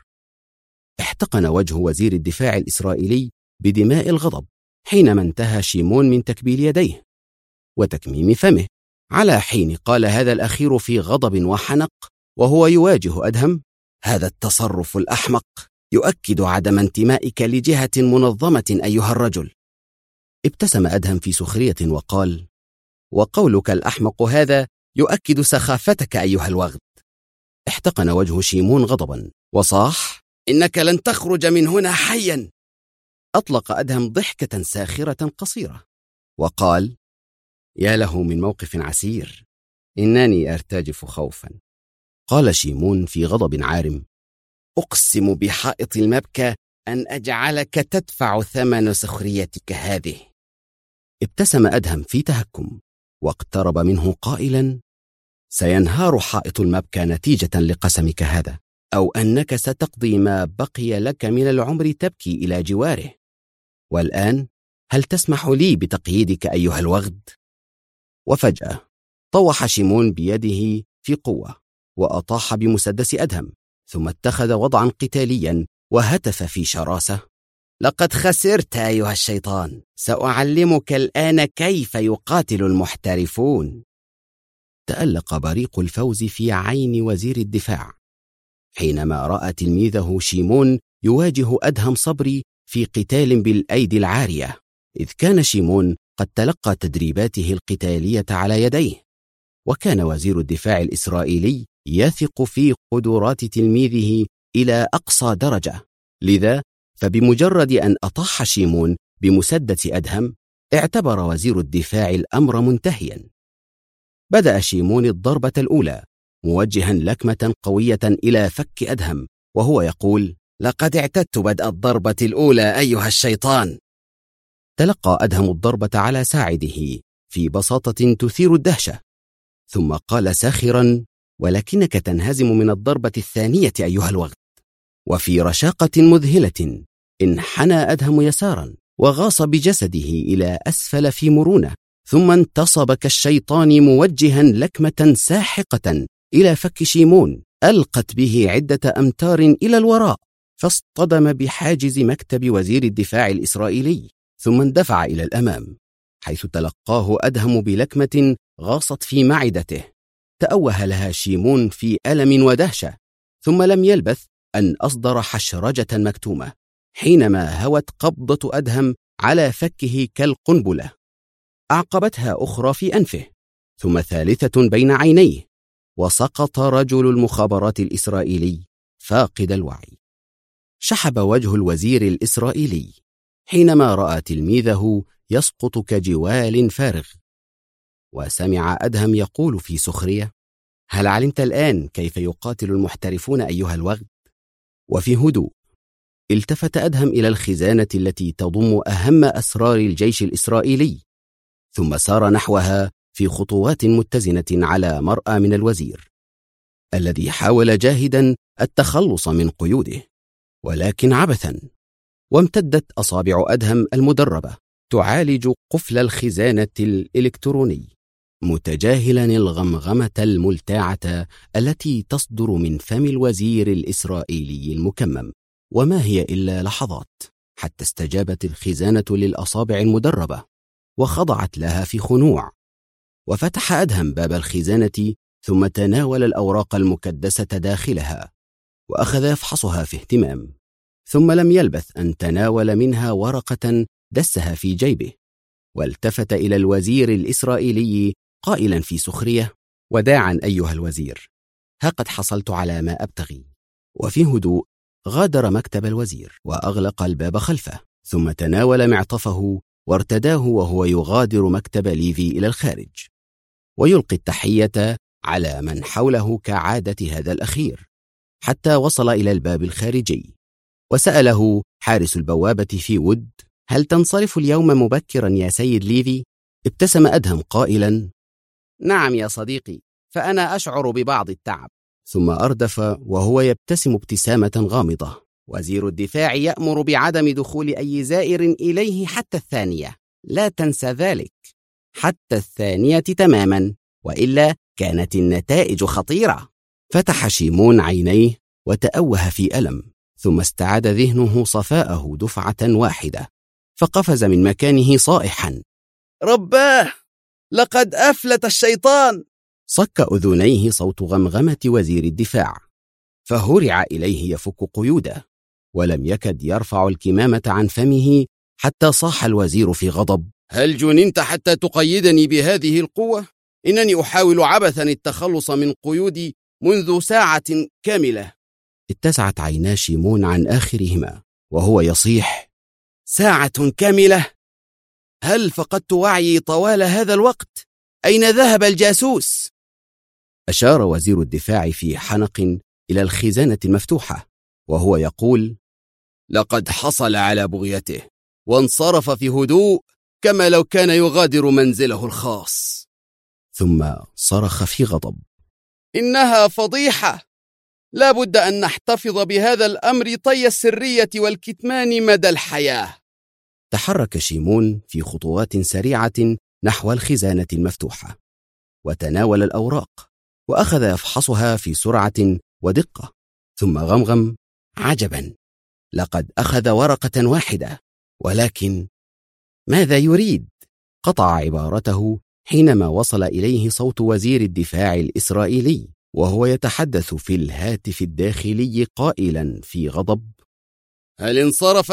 احتقن وجه وزير الدفاع الإسرائيلي بدماء الغضب حينما انتهى شيمون من تكبيل يديه وتكميم فمه، على حين قال هذا الأخير في غضب وحنق وهو يواجه أدهم: هذا التصرف الأحمق يؤكد عدم انتمائك لجهة منظمة أيها الرجل. ابتسم أدهم في سخرية وقال: وقولك الأحمق هذا يؤكد سخافتك أيها الوغد. احتقن وجه شيمون غضبا وصاح: إنك لن تخرج من هنا حيا. أطلق أدهم ضحكة ساخرة قصيرة وقال: يا له من موقف عسير، إنني أرتجف خوفا. قال شيمون في غضب عارم: أقسم بحائط المبكى أن أجعلك تدفع ثمن سخريتك هذه. ابتسم أدهم في تهكم واقترب منه قائلا: سينهار حائط المبكى نتيجة لقسمك هذا، أو أنك ستقضي ما بقي لك من العمر تبكي إلى جواره. والآن هل تسمح لي بتقييدك أيها الوغد؟ وفجأة طوح شيمون بيده في قوة وأطاح بمسدس أدهم، ثم اتخذ وضعا قتاليا وهتف في شراسة: لقد خسرت أيها الشيطان، سأعلمك الآن كيف يقاتل المحترفون. تألق بريق الفوز في عين وزير الدفاع حينما رأى تلميذه شيمون يواجه أدهم صبري في قتال بالأيدي العارية، إذ كان شيمون قد تلقى تدريباته القتالية على يديه، وكان وزير الدفاع الإسرائيلي يثق في قدرات تلميذه إلى أقصى درجة. لذا فبمجرد أن أطاح شيمون بمسدس أدهم، اعتبر وزير الدفاع الأمر منتهيا. بدأ شيمون الضربة الأولى موجها لكمة قوية إلى فك أدهم وهو يقول: لقد اعتدت بدء الضربة الأولى أيها الشيطان. تلقى أدهم الضربة على ساعده في بساطة تثير الدهشة، ثم قال ساخرا: ولكنك تنهزم من الضربة الثانية أيها الوغد. وفي رشاقة مذهلة انحنى أدهم يسارا وغاص بجسده إلى أسفل في مرونة، ثم انتصب كالشيطان موجها لكمة ساحقة إلى فك شيمون ألقت به عدة أمتار إلى الوراء، فاصطدم بحاجز مكتب وزير الدفاع الإسرائيلي، ثم اندفع إلى الأمام حيث تلقاه أدهم بلكمة غاصت في معدته تأوه لها شيمون في ألم ودهشة، ثم لم يلبث أن أصدر حشرجة مكتومة حينما هوت قبضة أدهم على فكه كالقنبلة، أعقبتها أخرى في أنفه، ثم ثالثة بين عينيه، وسقط رجل المخابرات الإسرائيلي فاقد الوعي. شحب وجه الوزير الإسرائيلي حينما رأى تلميذه يسقط كجوال فارغ، وسمع أدهم يقول في سخرية: هل علمت الآن كيف يقاتل المحترفون أيها الوغد؟ وفي هدوء التفت أدهم إلى الخزانة التي تضم أهم أسرار الجيش الإسرائيلي، ثم سار نحوها في خطوات متزنة على مرأى من الوزير الذي حاول جاهدا التخلص من قيوده، ولكن عبثا. وامتدت أصابع أدهم المدربة تعالج قفل الخزانة الإلكتروني، متجاهلا الغمغمة الملتاعة التي تصدر من فم الوزير الإسرائيلي المكمم. وما هي إلا لحظات حتى استجابت الخزانة للأصابع المدربة وخضعت لها في خنوع. وفتح أدهم باب الخزانة ثم تناول الأوراق المكدسة داخلها وأخذ يفحصها في اهتمام، ثم لم يلبث أن تناول منها ورقة دسها في جيبه، والتفت إلى الوزير الإسرائيلي قائلا في سخرية: وداعا أيها الوزير، ها قد حصلت على ما أبتغي. وفي هدوء غادر مكتب الوزير وأغلق الباب خلفه، ثم تناول معطفه وارتداه وهو يغادر مكتب ليفي إلى الخارج ويلقي التحية على من حوله كعادة هذا الأخير، حتى وصل إلى الباب الخارجي وسأله حارس البوابة في ود: هل تنصرف اليوم مبكرا يا سيد ليفي؟ ابتسم أدهم قائلا: نعم يا صديقي، فأنا أشعر ببعض التعب. ثم أردف وهو يبتسم ابتسامة غامضة: وزير الدفاع يأمر بعدم دخول أي زائر إليه حتى الثانية، لا تنسى ذلك، حتى الثانية تماما، وإلا كانت النتائج خطيرة. فتح شيمون عينيه وتأوه في ألم، ثم استعاد ذهنه صفاءه دفعة واحدة، فقفز من مكانه صائحا: رباه، لقد أفلت الشيطان. صك أذنيه صوت غمغمة وزير الدفاع، فهرع إليه يفك قيوده، ولم يكد يرفع الكمامة عن فمه حتى صاح الوزير في غضب: هل جننت حتى تقيدني بهذه القوة؟ إنني أحاول عبثا التخلص من قيودي منذ ساعة كاملة. اتسعت عينا شيمون عن آخرهما وهو يصيح: ساعة كاملة؟ هل فقدت وعيي طوال هذا الوقت؟ أين ذهب الجاسوس؟ أشار وزير الدفاع في حنق إلى الخزانة المفتوحة وهو يقول: لقد حصل على بغيته وانصرف في هدوء كما لو كان يغادر منزله الخاص. ثم صرخ في غضب: إنها فضيحة! لا بد أن نحتفظ بهذا الأمر طي السرية والكتمان مدى الحياة. تحرك شيمون في خطوات سريعة نحو الخزانة المفتوحة، وتناول الأوراق وأخذ يفحصها في سرعة ودقة. ثم غمغم: عجبا، لقد أخذ ورقة واحدة، ولكن ماذا يريد؟ قطع عبارته حينما وصل إليه صوت وزير الدفاع الإسرائيلي وهو يتحدث في الهاتف الداخلي قائلا في غضب: هل انصرف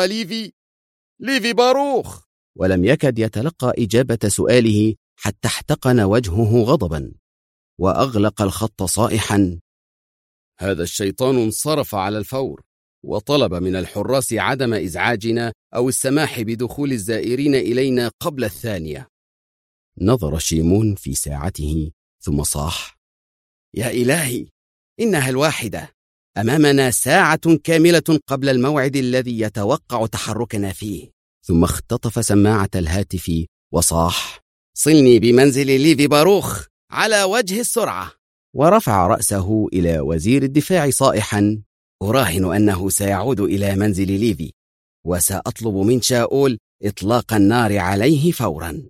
ليفي باروخ؟ ولم يكد يتلقى إجابة سؤاله حتى احتقن وجهه غضبا وأغلق الخط صائحا: هذا الشيطان انصرف على الفور، وطلب من الحراس عدم إزعاجنا أو السماح بدخول الزائرين إلينا قبل 2. نظر شيمون في ساعته ثم صاح: يا إلهي، إنها 1. أمامنا ساعة كاملة قبل الموعد الذي يتوقع تحركنا فيه. ثم اختطف سماعة الهاتف وصاح: صلني بمنزل ليفي باروخ على وجه السرعة. ورفع رأسه إلى وزير الدفاع صائحا: أراهن أنه سيعود إلى منزل ليفي، وسأطلب من شاؤول إطلاق النار عليه فورا.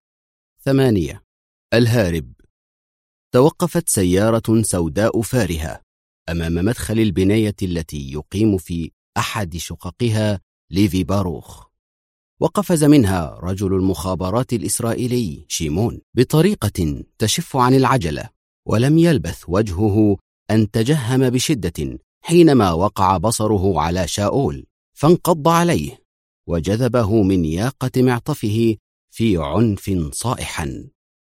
8. الهارب. توقفت سيارة سوداء فارهة أمام مدخل البناية التي يقيم في أحد شققها ليفي باروخ، وقفز منها رجل المخابرات الإسرائيلي شيمون بطريقة تشف عن العجلة، ولم يلبث وجهه أن تجهم بشدة حينما وقع بصره على شاؤول، فانقض عليه وجذبه من ياقة معطفه في عنف صائحا: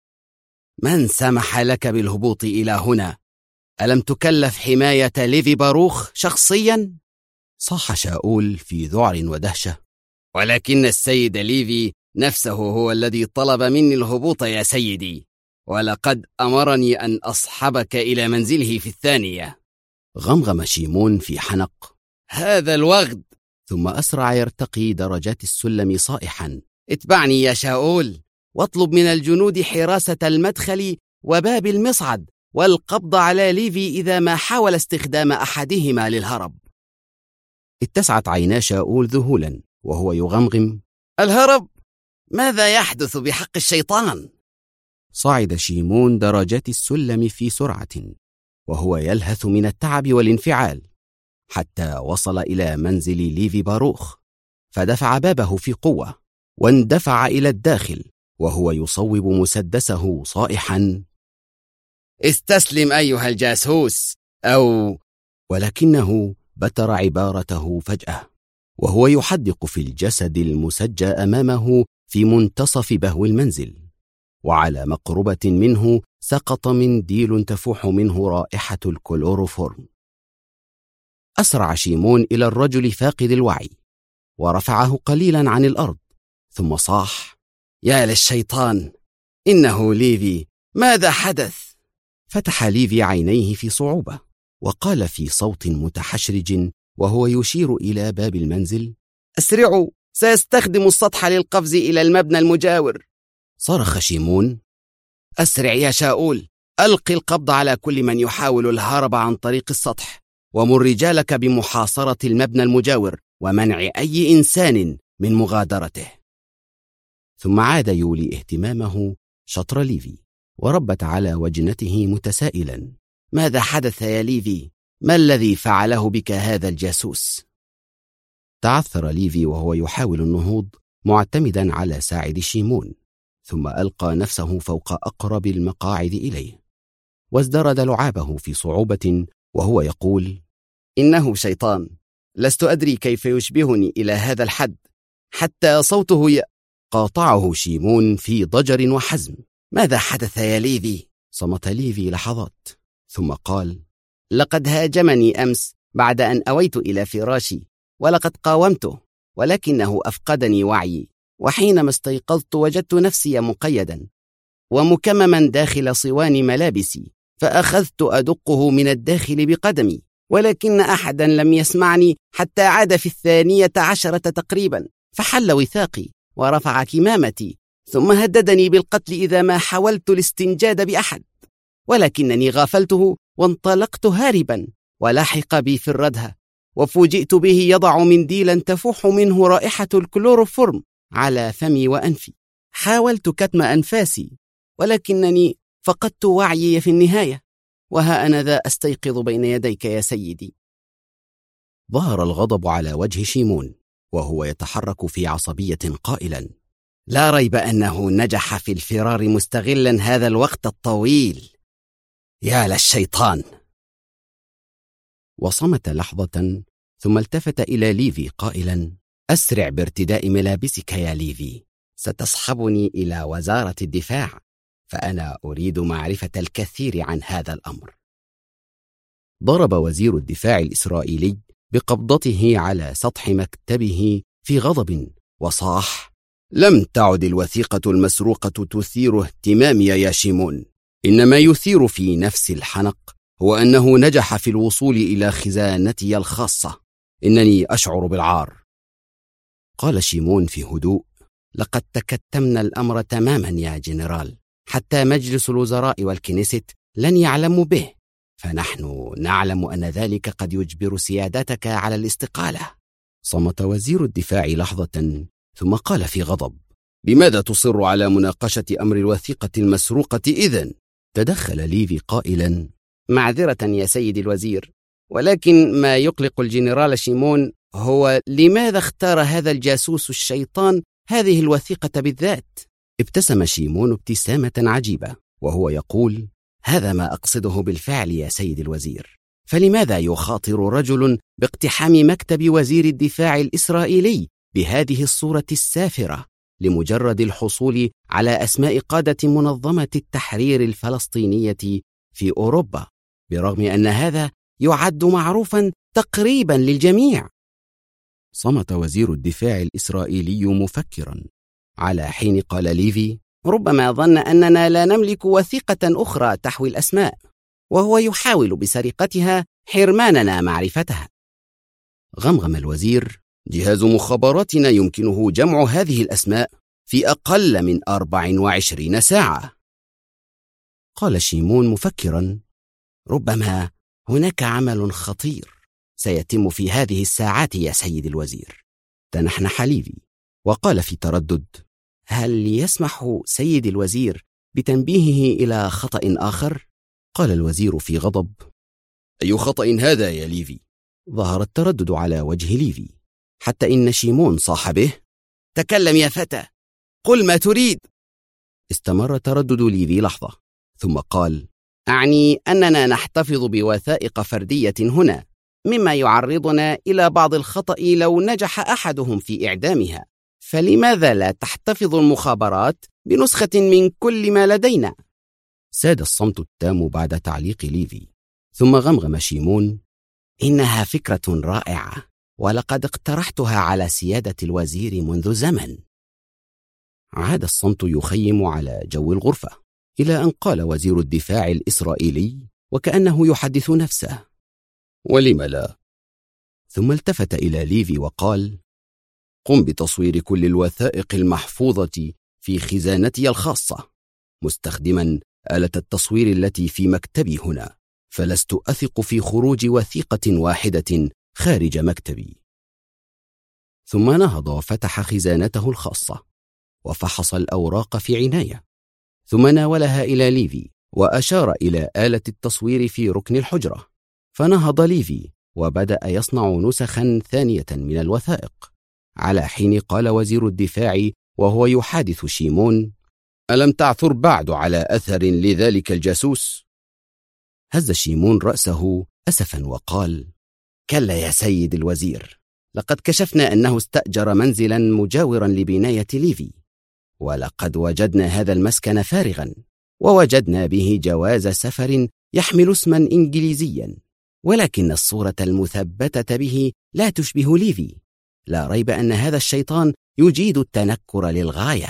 من سمح لك بالهبوط إلى هنا؟ ألم تكلف حماية ليفي باروخ شخصيا؟ صاح شاؤول في ذعر ودهشة: ولكن السيد ليفي نفسه هو الذي طلب مني الهبوط يا سيدي، ولقد أمرني أن أصحبك إلى منزله في 2. غمغم شيمون في حنق: هذا الوغد! ثم أسرع يرتقي درجات السلم صائحا: اتبعني يا شاؤول، واطلب من الجنود حراسة المدخل وباب المصعد، والقبض على ليفي إذا ما حاول استخدام أحدهما للهرب. اتسعت عينا شاؤول ذهولا وهو يغمغم: الهرب؟ ماذا يحدث بحق الشيطان؟ صعد شيمون درجات السلم في سرعة وهو يلهث من التعب والانفعال حتى وصل إلى منزل ليفي باروخ، فدفع بابه في قوة واندفع إلى الداخل وهو يصوب مسدسه صائحا: استسلم أيها الجاسوس ولكنه بتر عبارته فجأة وهو يحدق في الجسد المسجى أمامه في منتصف بهو المنزل، وعلى مقربة منه سقط منديل تفوح منه رائحة الكلوروفورم. أسرع شيمون إلى الرجل فاقد الوعي ورفعه قليلا عن الأرض، ثم صاح: يا للشيطان، إنه ليفي، ماذا حدث؟ فتح ليفي عينيه في صعوبة وقال في صوت متحشرج وهو يشير إلى باب المنزل: أسرعوا، سيستخدم السطح للقفز إلى المبنى المجاور. صرخ شيمون: أسرع يا شاؤول، ألقي القبض على كل من يحاول الهرب عن طريق السطح، ومر رجالك بمحاصرة المبنى المجاور ومنع أي إنسان من مغادرته. ثم عاد يولي اهتمامه شطر ليفي وربت على وجنته متسائلا: ماذا حدث يا ليفي؟ ما الذي فعله بك هذا الجاسوس؟ تعثر ليفي وهو يحاول النهوض معتمدا على ساعد شيمون، ثم ألقى نفسه فوق أقرب المقاعد إليه وازدرد لعابه في صعوبة وهو يقول: إنه شيطان، لست أدري كيف يشبهني إلى هذا الحد، حتى صوته قاطعه شيمون في ضجر وحزم: ماذا حدث يا ليفي؟ صمت ليفي لحظات ثم قال: لقد هاجمني أمس بعد أن أويت إلى فراشي، ولقد قاومته، ولكنه أفقدني وعيي، وحينما استيقظت وجدت نفسي مقيدا ومكمما داخل صوان ملابسي، فأخذت أدقه من الداخل بقدمي، ولكن أحدا لم يسمعني حتى عاد في 12 تقريبا، فحل وثاقي ورفع كمامتي، ثم هددني بالقتل إذا ما حاولت الاستنجاد بأحد، ولكنني غافلته وانطلقت هاربا، ولاحق بي في الردهة، وفوجئت به يضع منديلا تفوح منه رائحة الكلوروفورم على فمي وأنفي. حاولت كتم أنفاسي، ولكنني فقدت وعيي في النهاية، وها أنا ذا أستيقظ بين يديك يا سيدي. ظهر الغضب على وجه شيمون وهو يتحرك في عصبية قائلا: لا ريب أنه نجح في الفرار مستغلا هذا الوقت الطويل. يا للشيطان. وصمت لحظة ثم التفت إلى ليفي قائلا: أسرع بارتداء ملابسك يا ليفي، ستصحبني إلى وزارة الدفاع، فأنا أريد معرفة الكثير عن هذا الأمر. ضرب وزير الدفاع الإسرائيلي بقبضته على سطح مكتبه في غضب وصاح: لم تعد الوثيقة المسروقة تثير اهتمامي يا شيمون، إنما يثير في نفس الحنق هو أنه نجح في الوصول إلى خزانتي الخاصة. إنني أشعر بالعار. قال شيمون في هدوء: لقد تكتمنا الأمر تماما يا جنرال، حتى مجلس الوزراء والكنيست لن يعلموا به، فنحن نعلم أن ذلك قد يجبر سيادتك على الاستقالة. صمت وزير الدفاع لحظة ثم قال في غضب: لماذا تصر على مناقشة أمر الوثيقة المسروقة إذن؟ تدخل ليفي قائلا: معذرة يا سيد الوزير، ولكن ما يقلق الجنرال شيمون هو لماذا اختار هذا الجاسوس الشيطان هذه الوثيقة بالذات؟ ابتسم شيمون ابتسامة عجيبة وهو يقول: هذا ما أقصده بالفعل يا سيد الوزير، فلماذا يخاطر رجل باقتحام مكتب وزير الدفاع الإسرائيلي بهذه الصورة السافرة لمجرد الحصول على أسماء قادة منظمة التحرير الفلسطينية في أوروبا، برغم أن هذا يعد معروفا تقريبا للجميع؟ صمت وزير الدفاع الإسرائيلي مفكرا، على حين قال ليفي: ربما ظن أننا لا نملك وثيقة أخرى تحوي الأسماء، وهو يحاول بسرقتها حرماننا معرفتها. غمغم الوزير: جهاز مخابراتنا يمكنه جمع هذه الأسماء في أقل من 24 ساعة. قال شيمون مفكرا: ربما هناك عمل خطير سيتم في هذه الساعات يا سيد الوزير. تنحنح ليفي وقال في تردد: هل يسمح سيد الوزير بتنبيهه إلى خطأ آخر؟ قال الوزير في غضب: أي خطأ هذا يا ليفي؟ ظهر التردد على وجه ليفي حتى إن شيمون صاح به: تكلم يا فتى، قل ما تريد. استمر تردد ليفي لحظة ثم قال: أعني أننا نحتفظ بوثائق فردية هنا، مما يعرضنا إلى بعض الخطأ لو نجح أحدهم في إعدامها، فلماذا لا تحتفظ المخابرات بنسخة من كل ما لدينا؟ ساد الصمت التام بعد تعليق ليفي، ثم غمغم شيمون: إنها فكرة رائعة، ولقد اقترحتها على سيادة الوزير منذ زمن. عاد الصمت يخيم على جو الغرفة إلى أن قال وزير الدفاع الإسرائيلي وكأنه يحدث نفسه: ولم لا؟ ثم التفت إلى ليفي وقال: قم بتصوير كل الوثائق المحفوظة في خزانتي الخاصة مستخدما آلة التصوير التي في مكتبي هنا، فلست أثق في خروج وثيقة واحدة خارج مكتبي. ثم نهض وفتح خزانته الخاصة وفحص الأوراق في عناية، ثم ناولها إلى ليفي وأشار إلى آلة التصوير في ركن الحجرة، فنهض ليفي وبدأ يصنع نسخا ثانية من الوثائق، على حين قال وزير الدفاع وهو يحادث شيمون: ألم تعثر بعد على أثر لذلك الجاسوس؟ هز شيمون رأسه أسفا وقال: كلا يا سيد الوزير، لقد كشفنا أنه استأجر منزلا مجاورا لبناية ليفي، ولقد وجدنا هذا المسكن فارغا، ووجدنا به جواز سفر يحمل اسما إنجليزيا، ولكن الصورة المثبتة به لا تشبه ليفي. لا ريب أن هذا الشيطان يجيد التنكر للغاية.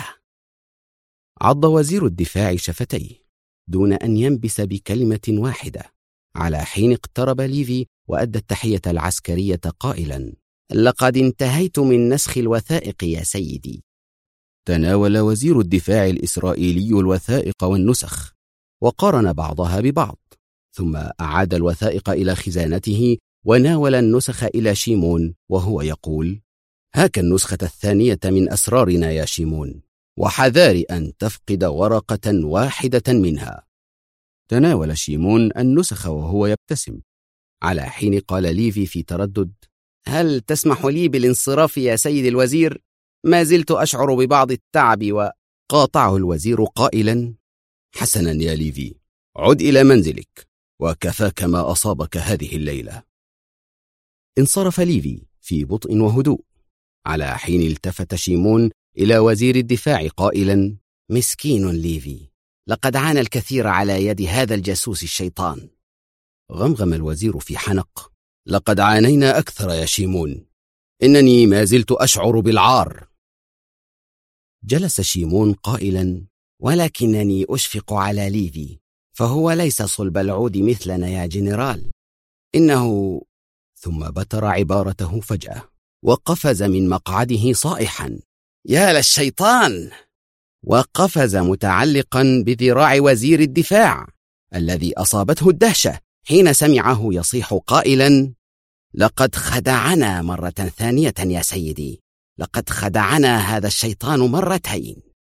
عض وزير الدفاع شفتيه دون أن ينبس بكلمة واحدة على حين اقترب ليفي وأدى التحية العسكرية قائلا: لقد انتهيت من نسخ الوثائق يا سيدي. تناول وزير الدفاع الإسرائيلي الوثائق والنسخ وقارن بعضها ببعض، ثم أعاد الوثائق إلى خزانته وناول النسخ إلى شيمون وهو يقول: هاك النسخة الثانية من أسرارنا يا شيمون، وحذار أن تفقد ورقة واحدة منها. تناول شيمون النسخ وهو يبتسم، على حين قال ليفي في تردد: هل تسمح لي بالانصراف يا سيد الوزير؟ ما زلت أشعر ببعض التعب. وقاطعه الوزير قائلا: حسنا يا ليفي، عد إلى منزلك، وكفاك ما أصابك هذه الليلة. انصرف ليفي في بطء وهدوء، على حين التفت شيمون إلى وزير الدفاع قائلا: مسكين ليفي، لقد عانى الكثير على يد هذا الجاسوس الشيطان. غمغم الوزير في حنق: لقد عانينا أكثر يا شيمون، إنني ما زلت أشعر بالعار. جلس شيمون قائلا: ولكنني أشفق على ليفي، فهو ليس صلب العود مثلنا يا جنرال، إنه... ثم بتر عبارته فجأة وقفز من مقعده صائحا: يا للشيطان! وقفز متعلقا بذراع وزير الدفاع الذي أصابته الدهشة حين سمعه يصيح قائلا: لقد خدعنا مرة ثانية يا سيدي، لقد خدعنا هذا الشيطان مرتين.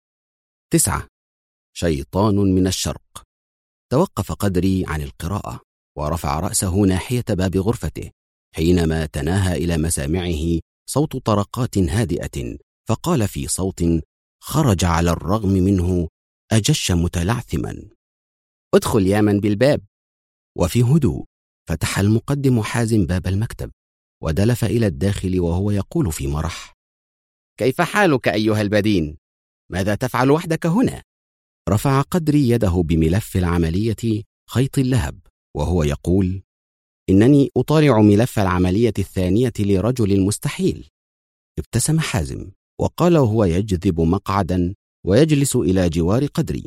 9. شيطان من الشرق. توقف قدري عن القراءة ورفع رأسه ناحية باب غرفته، حينما تناهى إلى مسامعه صوت طرقات هادئة، فقال في صوت خرج على الرغم منه أجش متلعثما: ادخل يا من بالباب. وفي هدوء فتح المقدم حازم باب المكتب ودلف إلى الداخل وهو يقول في مرح: كيف حالك أيها البدين؟ ماذا تفعل وحدك هنا؟ رفع قدري يده بملف العملية خيط اللهب وهو يقول: إنني أطالع ملف العملية الثانية لرجل المستحيل. ابتسم حازم وقال وهو يجذب مقعدا ويجلس إلى جوار قدري: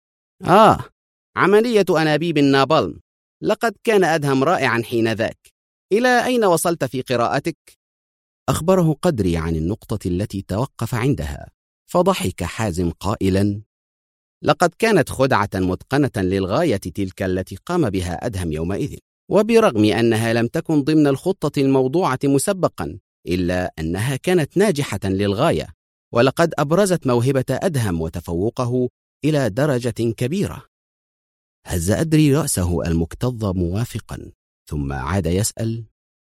عملية أنابيب النابلم، لقد كان أدهم رائعا حين ذاك. إلى أين وصلت في قراءتك؟ أخبره قدري عن النقطة التي توقف عندها، فضحك حازم قائلا: لقد كانت خدعة متقنة للغاية تلك التي قام بها أدهم يومئذ، وبرغم أنها لم تكن ضمن الخطة الموضوعة مسبقا، إلا أنها كانت ناجحة للغاية، ولقد أبرزت موهبة أدهم وتفوقه إلى درجة كبيرة. هز أدري رأسه المكتظ موافقا، ثم عاد يسأل: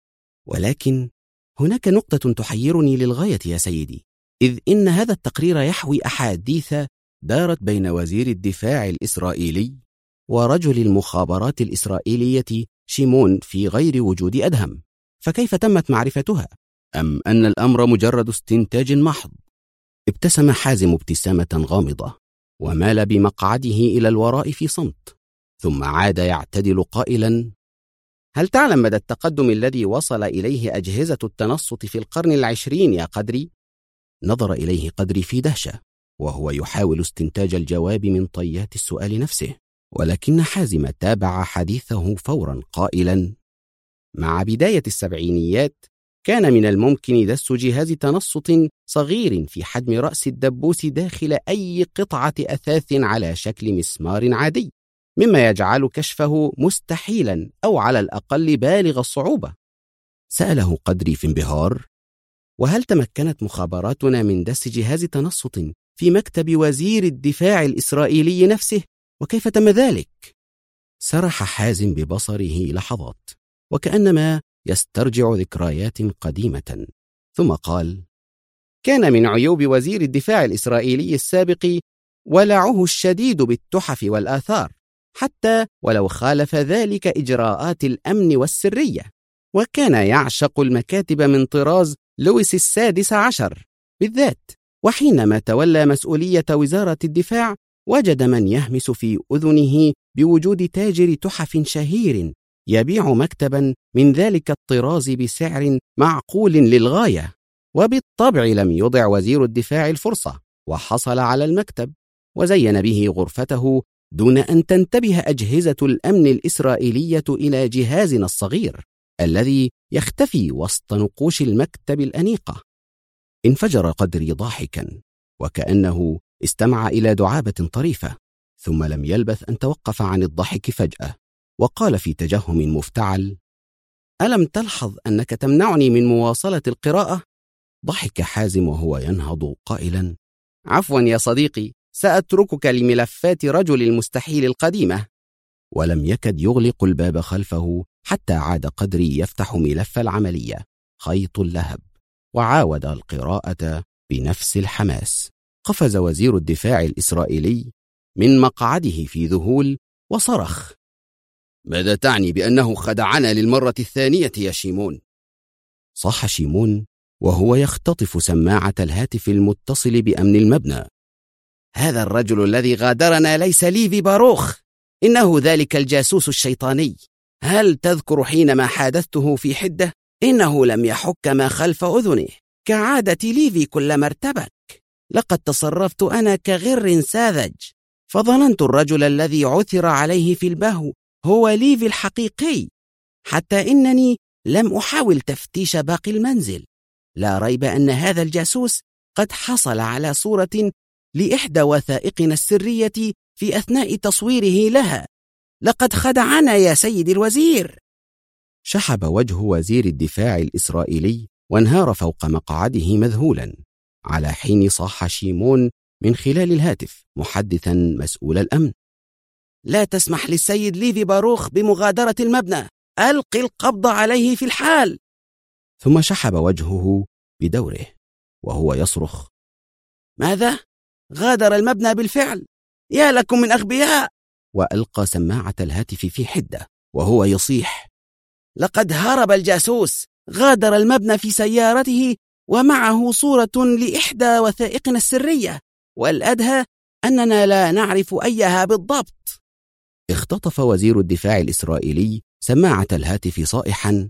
ولكن هناك نقطة تحيرني للغاية يا سيدي، إذ إن هذا التقرير يحوي أحاديث دارت بين وزير الدفاع الإسرائيلي ورجل المخابرات الإسرائيلية شيمون في غير وجود أدهم، فكيف تمت معرفتها؟ أم أن الأمر مجرد استنتاج محض؟ ابتسم حازم ابتسامة غامضة ومال بمقعده إلى الوراء في صمت، ثم عاد يعتدل قائلا: هل تعلم مدى التقدم الذي وصل إليه أجهزة التنصت في القرن 20 يا قدري؟ نظر إليه قدري في دهشة وهو يحاول استنتاج الجواب من طيات السؤال نفسه، ولكن حازم تابع حديثه فورا قائلا: مع بداية السبعينيات كان من الممكن دس جهاز تنصت صغير في حجم رأس الدبوس داخل أي قطعة أثاث على شكل مسمار عادي، مما يجعل كشفه مستحيلا أو على الأقل بالغ الصعوبة. سأله قدري في انبهار: وهل تمكنت مخابراتنا من دس جهاز تنصت في مكتب وزير الدفاع الإسرائيلي نفسه؟ وكيف تم ذلك؟ سرح حازم ببصره لحظات وكأنما يسترجع ذكريات قديمة، ثم قال: كان من عيوب وزير الدفاع الإسرائيلي السابق ولعه الشديد بالتحف والآثار، حتى ولو خالف ذلك إجراءات الأمن والسرية، وكان يعشق المكاتب من طراز لويس ال16 بالذات. وحينما تولى مسؤولية وزارة الدفاع وجد من يهمس في أذنه بوجود تاجر تحف شهير يبيع مكتبا من ذلك الطراز بسعر معقول للغاية، وبالطبع لم يضع وزير الدفاع الفرصة وحصل على المكتب وزين به غرفته دون أن تنتبه أجهزة الأمن الإسرائيلية إلى جهازنا الصغير الذي يختفي وسط نقوش المكتب الأنيقة. انفجر قدري ضاحكا وكأنه استمع إلى دعابة طريفة، ثم لم يلبث أن توقف عن الضحك فجأة وقال في تجهم مفتعل: ألم تلحظ أنك تمنعني من مواصلة القراءة؟ ضحك حازم وهو ينهض قائلا: عفوا يا صديقي، سأتركك لملفات رجل المستحيل القديمة. ولم يكد يغلق الباب خلفه حتى عاد قدري يفتح ملف العملية خيط اللهب وعاود القراءة بنفس الحماس. قفز وزير الدفاع الإسرائيلي من مقعده في ذهول وصرخ: ماذا تعني بأنه خدعنا للمرة الثانية يا شيمون؟ صاح شيمون وهو يختطف سماعة الهاتف المتصل بأمن المبنى: هذا الرجل الذي غادرنا ليس ليفي باروخ، إنه ذلك الجاسوس الشيطاني. هل تذكر حينما حادثته في حدة؟ إنه لم يحك ما خلف أذنه كعادة ليفي كلما ارتبك. لقد تصرفت أنا كغر ساذج، فظننت الرجل الذي عثر عليه في البهو هو ليفي الحقيقي، حتى إنني لم أحاول تفتيش باقي المنزل. لا ريب أن هذا الجاسوس قد حصل على صورة لإحدى وثائقنا السرية في أثناء تصويره لها. لقد خدعنا يا سيد الوزير. شحب وجه وزير الدفاع الإسرائيلي وانهار فوق مقعده مذهولا، على حين صاح شيمون من خلال الهاتف محدثا مسؤول الأمن: لا تسمح للسيد ليفي باروخ بمغادرة المبنى، ألقي القبض عليه في الحال. ثم شحب وجهه بدوره وهو يصرخ: ماذا؟ غادر المبنى بالفعل؟ يا لكم من أغبياء! وألقى سماعة الهاتف في حدة وهو يصيح: لقد هرب الجاسوس، غادر المبنى في سيارته ومعه صورة لإحدى وثائقنا السرية، والأدهى أننا لا نعرف أيها بالضبط. اختطف وزير الدفاع الإسرائيلي سماعة الهاتف صائحا: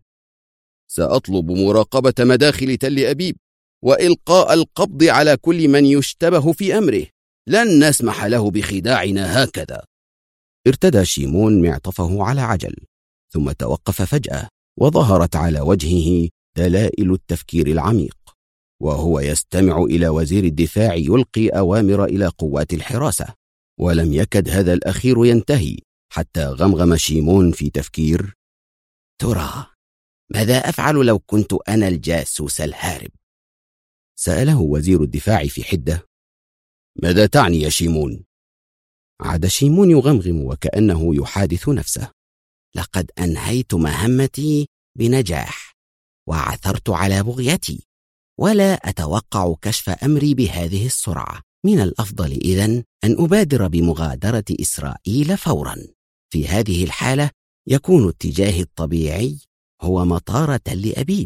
سأطلب مراقبة مداخل تل أبيب وإلقاء القبض على كل من يشتبه في أمره، لن نسمح له بخداعنا هكذا. ارتدى شيمون معطفه على عجل، ثم توقف فجأة وظهرت على وجهه دلائل التفكير العميق، وهو يستمع إلى وزير الدفاع يلقي أوامر إلى قوات الحراسة. ولم يكد هذا الأخير ينتهي حتى غمغم شيمون في تفكير: ترى ماذا أفعل لو كنت أنا الجاسوس الهارب؟ سأله وزير الدفاع في حدة: ماذا تعني يا شيمون؟ عاد شيمون يغمغم وكأنه يحادث نفسه: لقد أنهيت مهمتي بنجاح وعثرت على بغيتي، ولا أتوقع كشف أمري بهذه السرعة. من الأفضل إذن أن أبادر بمغادرة إسرائيل فورا. في هذه الحالة يكون اتجاهي الطبيعي هو مطار تل أبيب.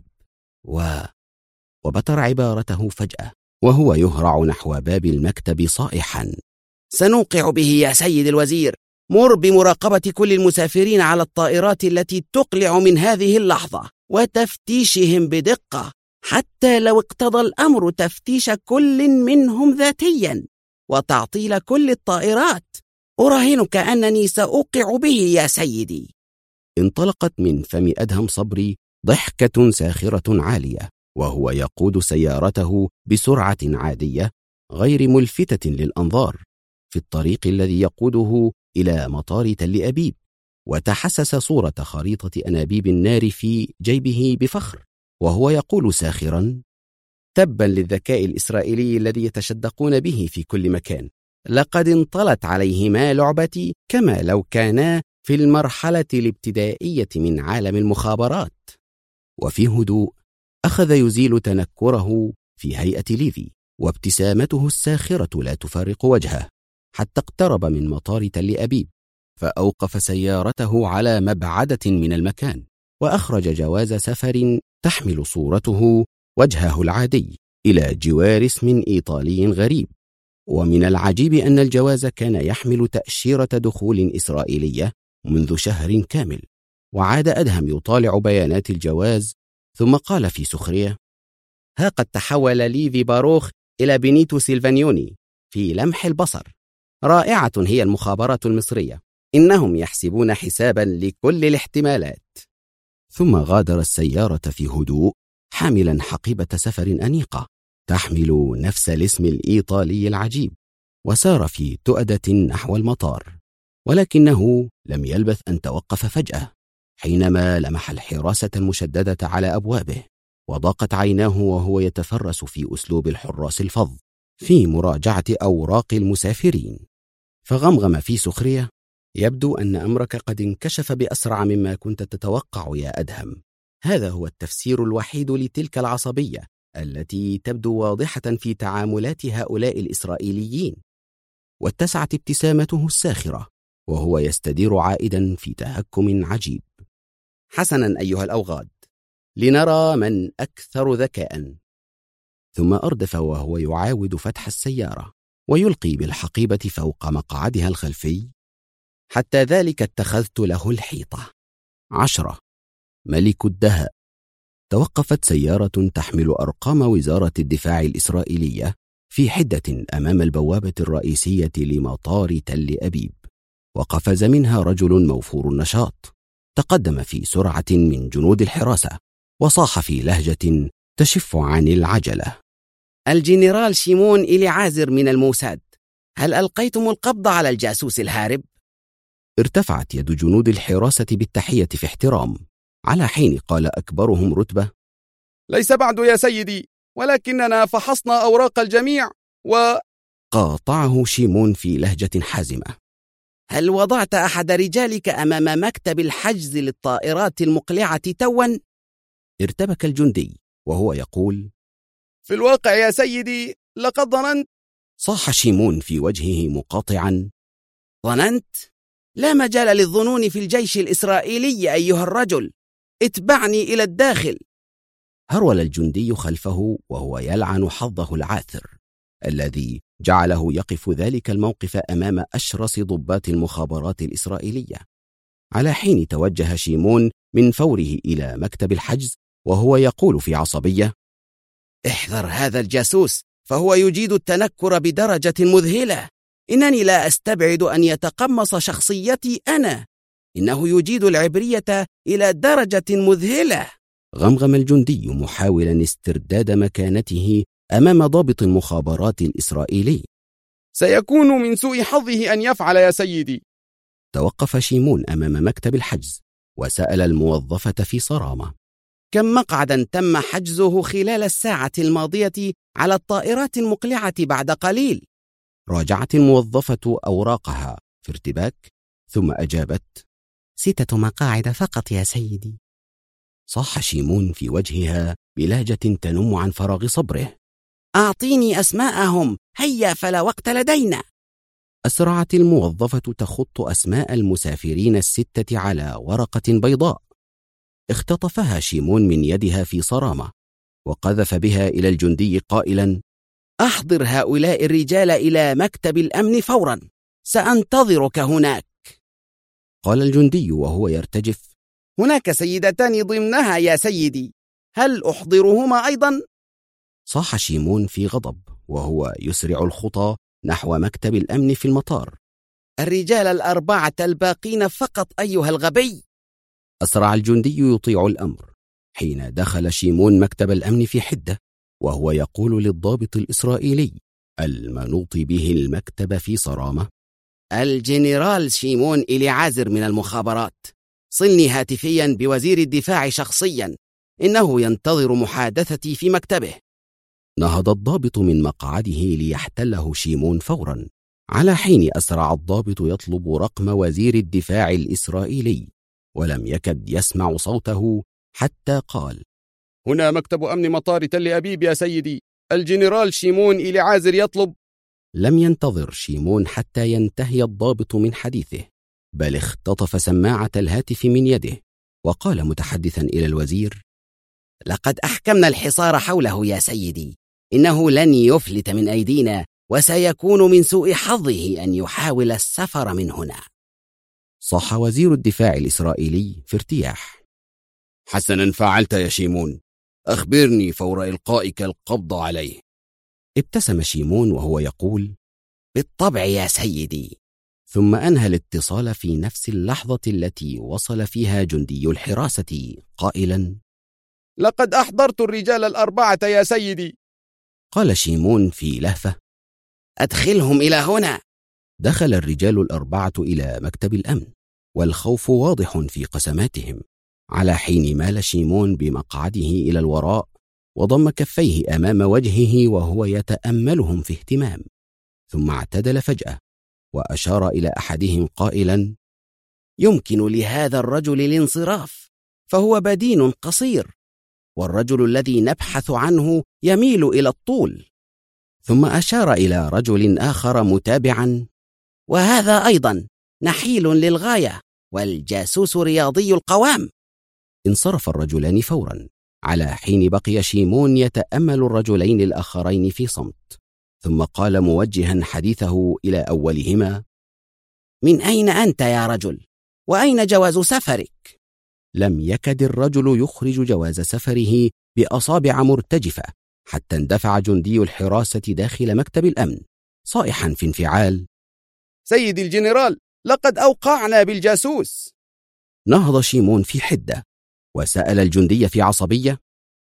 وبتر عبارته فجأة وهو يهرع نحو باب المكتب صائحا: سنوقع به يا سيد الوزير. مر بمراقبة كل المسافرين على الطائرات التي تقلع من هذه اللحظة وتفتيشهم بدقة، حتى لو اقتضى الأمر تفتيش كل منهم ذاتيا وتعطيل كل الطائرات. أراهنك أنني سأوقع به يا سيدي. انطلقت من فم أدهم صبري ضحكة ساخرة عالية وهو يقود سيارته بسرعة عادية غير ملفتة للأنظار في الطريق الذي يقوده إلى مطار تل أبيب، وتحسس صورة خريطة أنابيب النار في جيبه بفخر وهو يقول ساخرا: تبا للذكاء الإسرائيلي الذي يتشدقون به في كل مكان، لقد انطلت عليهما لعبتي كما لو كانا في المرحلة الابتدائية من عالم المخابرات. وفي هدوء أخذ يزيل تنكره في هيئة ليفي، وابتسامته الساخرة لا تفارق وجهه، حتى اقترب من مطار تل أبيب، فأوقف سيارته على مبعدة من المكان وأخرج جواز سفر تحمل صورته وجهه العادي إلى جوار اسم إيطالي غريب. ومن العجيب أن الجواز كان يحمل تأشيرة دخول إسرائيلية منذ شهر كامل. وعاد أدهم يطالع بيانات الجواز ثم قال في سخرية: ها قد تحول ليفي باروخ إلى بينيتو سيلفانيوني في لمح البصر. رائعة هي المخابرات المصرية، إنهم يحسبون حسابا لكل الاحتمالات. ثم غادر السيارة في هدوء حاملا حقيبة سفر أنيقة تحمل نفس الاسم الإيطالي العجيب، وسار في تؤدة نحو المطار. ولكنه لم يلبث أن توقف فجأة حينما لمح الحراسة المشددة على أبوابه، وضاقت عيناه وهو يتفرس في أسلوب الحراس الفظ في مراجعة أوراق المسافرين. فغمغم في سخرية: يبدو أن أمرك قد انكشف بأسرع مما كنت تتوقع يا أدهم. هذا هو التفسير الوحيد لتلك العصبية التي تبدو واضحة في تعاملات هؤلاء الإسرائيليين. واتسعت ابتسامته الساخرة وهو يستدير عائدا في تهكم عجيب. حسنا أيها الأوغاد، لنرى من أكثر ذكاء. ثم أردف وهو يعاود فتح السيارة ويلقي بالحقيبة فوق مقعدها الخلفي: حتى ذلك اتخذت له الحيطة. 10. ملك الدهاء. توقفت سيارة تحمل أرقام وزارة الدفاع الإسرائيلية في حدة أمام البوابة الرئيسية لمطار تل أبيب، وقفز منها رجل موفور النشاط. تقدم في سرعة من جنود الحراسة وصاح في لهجة تشف عن العجلة: الجنرال شيمون إليعازر من الموساد، هل ألقيتم القبض على الجاسوس الهارب؟ ارتفعت يد جنود الحراسة بالتحية في احترام، على حين قال أكبرهم رتبة: ليس بعد يا سيدي، ولكننا فحصنا أوراق الجميع قاطعه شيمون في لهجة حازمة: هل وضعت أحد رجالك أمام مكتب الحجز للطائرات المقلعة توا؟ ارتبك الجندي وهو يقول: في الواقع يا سيدي لقد ظننت. صاح شيمون في وجهه مقاطعا: ظننت؟ لا مجال للظنون في الجيش الإسرائيلي أيها الرجل، اتبعني إلى الداخل. هرول الجندي خلفه وهو يلعن حظه العاثر الذي جعله يقف ذلك الموقف أمام أشرس ضباط المخابرات الإسرائيلية، على حين توجه شيمون من فوره إلى مكتب الحجز وهو يقول في عصبية: احذر هذا الجاسوس، فهو يجيد التنكر بدرجة مذهلة. إنني لا أستبعد أن يتقمص شخصيتي أنا. إنه يجيد العبرية إلى درجة مذهلة. غمغم الجندي محاولا استرداد مكانته أمام ضابط المخابرات الإسرائيلي: سيكون من سوء حظه أن يفعل يا سيدي. توقف شيمون أمام مكتب الحجز وسأل الموظفة في صرامة: كم مقعدا تم حجزه خلال الساعة الماضية على الطائرات المقلعة بعد قليل؟ راجعت الموظفة أوراقها في ارتباك، ثم أجابت: 6 مقاعد فقط يا سيدي. صاح شيمون في وجهها بلهجة تنم عن فراغ صبره: أعطيني أسماءهم، هيا فلا وقت لدينا. أسرعت الموظفة تخط أسماء المسافرين 6 على ورقة بيضاء. اختطفها شيمون من يدها في صرامة وقذف بها إلى الجندي قائلا: أحضر هؤلاء الرجال إلى مكتب الأمن فورا، سأنتظرك هناك. قال الجندي وهو يرتجف: هناك سيدتان ضمنها يا سيدي، هل أحضرهما أيضا؟ صاح شيمون في غضب وهو يسرع الخطى نحو مكتب الأمن في المطار: الرجال ال4 الباقين فقط أيها الغبي. أسرع الجندي يطيع الأمر حين دخل شيمون مكتب الأمن في حدة وهو يقول للضابط الإسرائيلي المنوط به المكتب في صرامة: الجنرال شيمون إليعازر من المخابرات، صلني هاتفيا بوزير الدفاع شخصيا، إنه ينتظر محادثتي في مكتبه. نهض الضابط من مقعده ليحتله شيمون فورا، على حين أسرع الضابط يطلب رقم وزير الدفاع الإسرائيلي، ولم يكد يسمع صوته حتى قال: هنا مكتب أمن مطار تل أبيب يا سيدي، الجنرال شيمون إليعازر يطلب. لم ينتظر شيمون حتى ينتهي الضابط من حديثه، بل اختطف سماعة الهاتف من يده وقال متحدثا إلى الوزير: لقد أحكمنا الحصار حوله يا سيدي، إنه لن يفلت من أيدينا، وسيكون من سوء حظه أن يحاول السفر من هنا. صاح وزير الدفاع الإسرائيلي في ارتياح: حسنا فعلت يا شيمون، أخبرني فور إلقائك القبض عليه. ابتسم شيمون وهو يقول: بالطبع يا سيدي. ثم أنهى الاتصال في نفس اللحظة التي وصل فيها جندي الحراسة قائلا: لقد أحضرت الرجال ال4 يا سيدي. قال شيمون في لهفة: أدخلهم إلى هنا. دخل الرجال ال4 إلى مكتب الأمن، والخوف واضح في قسماتهم، على حين مال شيمون بمقعده إلى الوراء وضم كفيه أمام وجهه وهو يتأملهم في اهتمام، ثم اعتدل فجأة وأشار إلى أحدهم قائلا: يمكن لهذا الرجل الانصراف، فهو بدين قصير، والرجل الذي نبحث عنه يميل إلى الطول. ثم أشار إلى رجل آخر متابعا: وهذا أيضا نحيل للغاية، والجاسوس رياضي القوام. انصرف الرجلان فورا، على حين بقي شيمون يتأمل الرجلين الآخرين في صمت، ثم قال موجها حديثه إلى أولهما: من أين أنت يا رجل؟ وأين جواز سفرك؟ لم يكد الرجل يخرج جواز سفره بأصابع مرتجفة، حتى اندفع جندي الحراسة داخل مكتب الأمن صائحا في انفعال: سيدي الجنرال، لقد أوقعنا بالجاسوس. نهض شيمون في حدة وسأل الجندي في عصبية: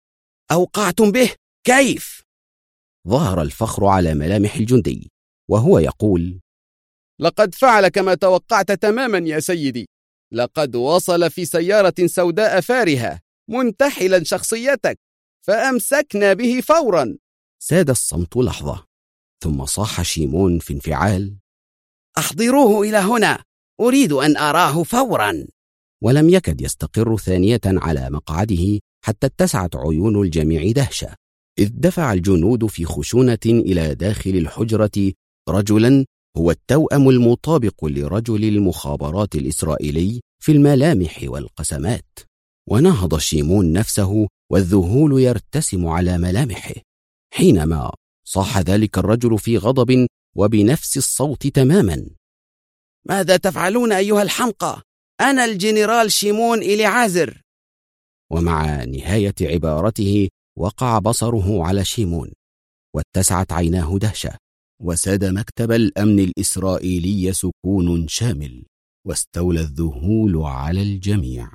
أوقعتم به؟ كيف؟ ظهر الفخر على ملامح الجندي وهو يقول: لقد فعل كما توقعت تماما يا سيدي. لقد وصل في سيارة سوداء فارهة منتحلا شخصيتك، فأمسكنا به فورا. ساد الصمت لحظة، ثم صاح شيمون في انفعال: أحضروه إلى هنا، أريد أن أراه فورا. ولم يكد يستقر ثانية على مقعده حتى اتسعت عيون الجميع دهشة، إذ دفع الجنود في خشونة إلى داخل الحجرة رجلا هو التوأم المطابق لرجل المخابرات الإسرائيلي في الملامح والقسمات. ونهض شيمون نفسه والذهول يرتسم على ملامحه، حينما صاح ذلك الرجل في غضب وبنفس الصوت تماما: ماذا تفعلون أيها الحمقى؟ أنا الجنرال شيمون إليعازر. ومع نهاية عبارته وقع بصره على شيمون، واتسعت عيناه دهشة، وساد مكتب الأمن الإسرائيلي سكون شامل، واستولى الذهول على الجميع.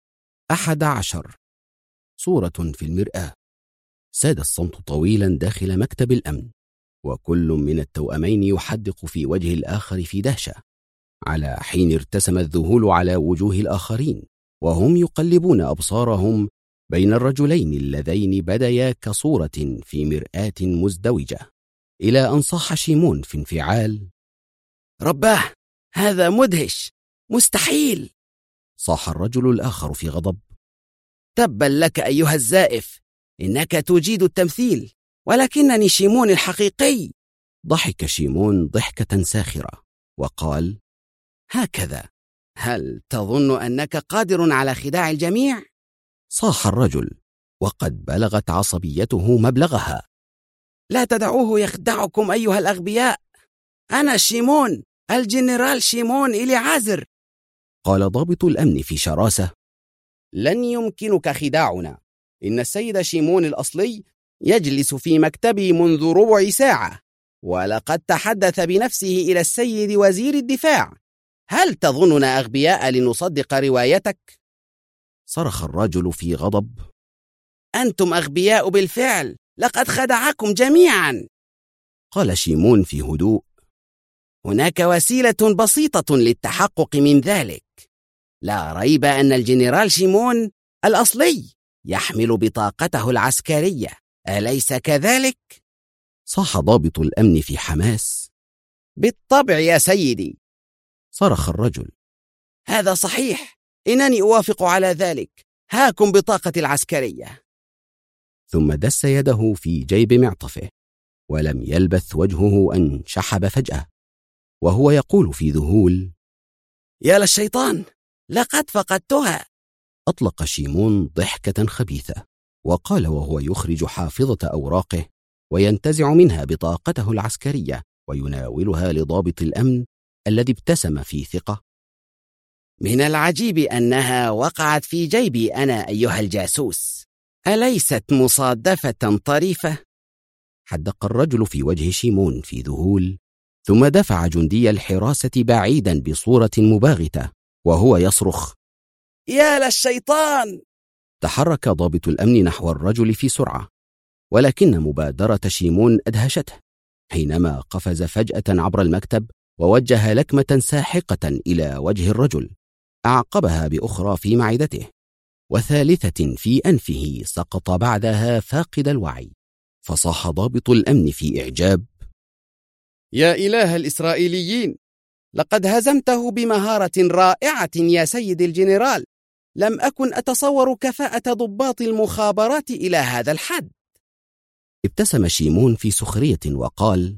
11. صورة في المرآة. ساد الصمت طويلا داخل مكتب الأمن، وكل من التوأمين يحدق في وجه الآخر في دهشة، على حين ارتسم الذهول على وجوه الآخرين وهم يقلبون أبصارهم بين الرجلين اللذين بديا كصورة في مرآة مزدوجة، إلى أن صاح شيمون في انفعال: رباه، هذا مدهش، مستحيل. صاح الرجل الآخر في غضب: تبا لك أيها الزائف، إنك تجيد التمثيل، ولكنني شيمون الحقيقي. ضحك شيمون ضحكة ساخرة وقال: هكذا؟ هل تظن أنك قادر على خداع الجميع؟ صاح الرجل وقد بلغت عصبيته مبلغها: لا تدعوه يخدعكم أيها الأغبياء، أنا شيمون، الجنرال شيمون إليعازر. قال ضابط الأمن في شراسة: لن يمكنك خداعنا، إن السيد شيمون الأصلي يجلس في مكتبي منذ ربع ساعة، ولقد تحدث بنفسه إلى السيد وزير الدفاع. هل تظننا أغبياء لنصدق روايتك؟ صرخ الرجل في غضب: أنتم أغبياء بالفعل، لقد خدعكم جميعا. قال شيمون في هدوء: هناك وسيلة بسيطة للتحقق من ذلك. لا ريب أن الجنرال شيمون الأصلي يحمل بطاقته العسكرية، أليس كذلك؟ صاح ضابط الأمن في حماس: بالطبع يا سيدي. صرخ الرجل: هذا صحيح، إنني أوافق على ذلك، هاكم بطاقتي العسكرية. ثم دس يده في جيب معطفه، ولم يلبث وجهه أن شحب فجأة، وهو يقول في ذهول: يا للشيطان، لقد فقدتها. أطلق شيمون ضحكة خبيثة، وقال وهو يخرج حافظة أوراقه وينتزع منها بطاقته العسكرية ويناولها لضابط الأمن الذي ابتسم في ثقة: من العجيب أنها وقعت في جيبي أنا أيها الجاسوس، أليست مصادفة طريفة؟ حدق الرجل في وجه شيمون في ذهول: ثم دفع جندي الحراسة بعيدا بصورة مباغتة وهو يصرخ: يا للشيطان! تحرك ضابط الأمن نحو الرجل في سرعة، ولكن مبادرة شيمون أدهشته حينما قفز فجأة عبر المكتب ووجه لكمة ساحقة إلى وجه الرجل، أعقبها بأخرى في معدته وثالثة في أنفه، سقط بعدها فاقد الوعي. فصاح ضابط الأمن في إعجاب: يا إله الإسرائيليين، لقد هزمته بمهارة رائعة يا سيد الجنرال. لم أكن أتصور كفاءة ضباط المخابرات إلى هذا الحد. ابتسم شيمون في سخرية وقال: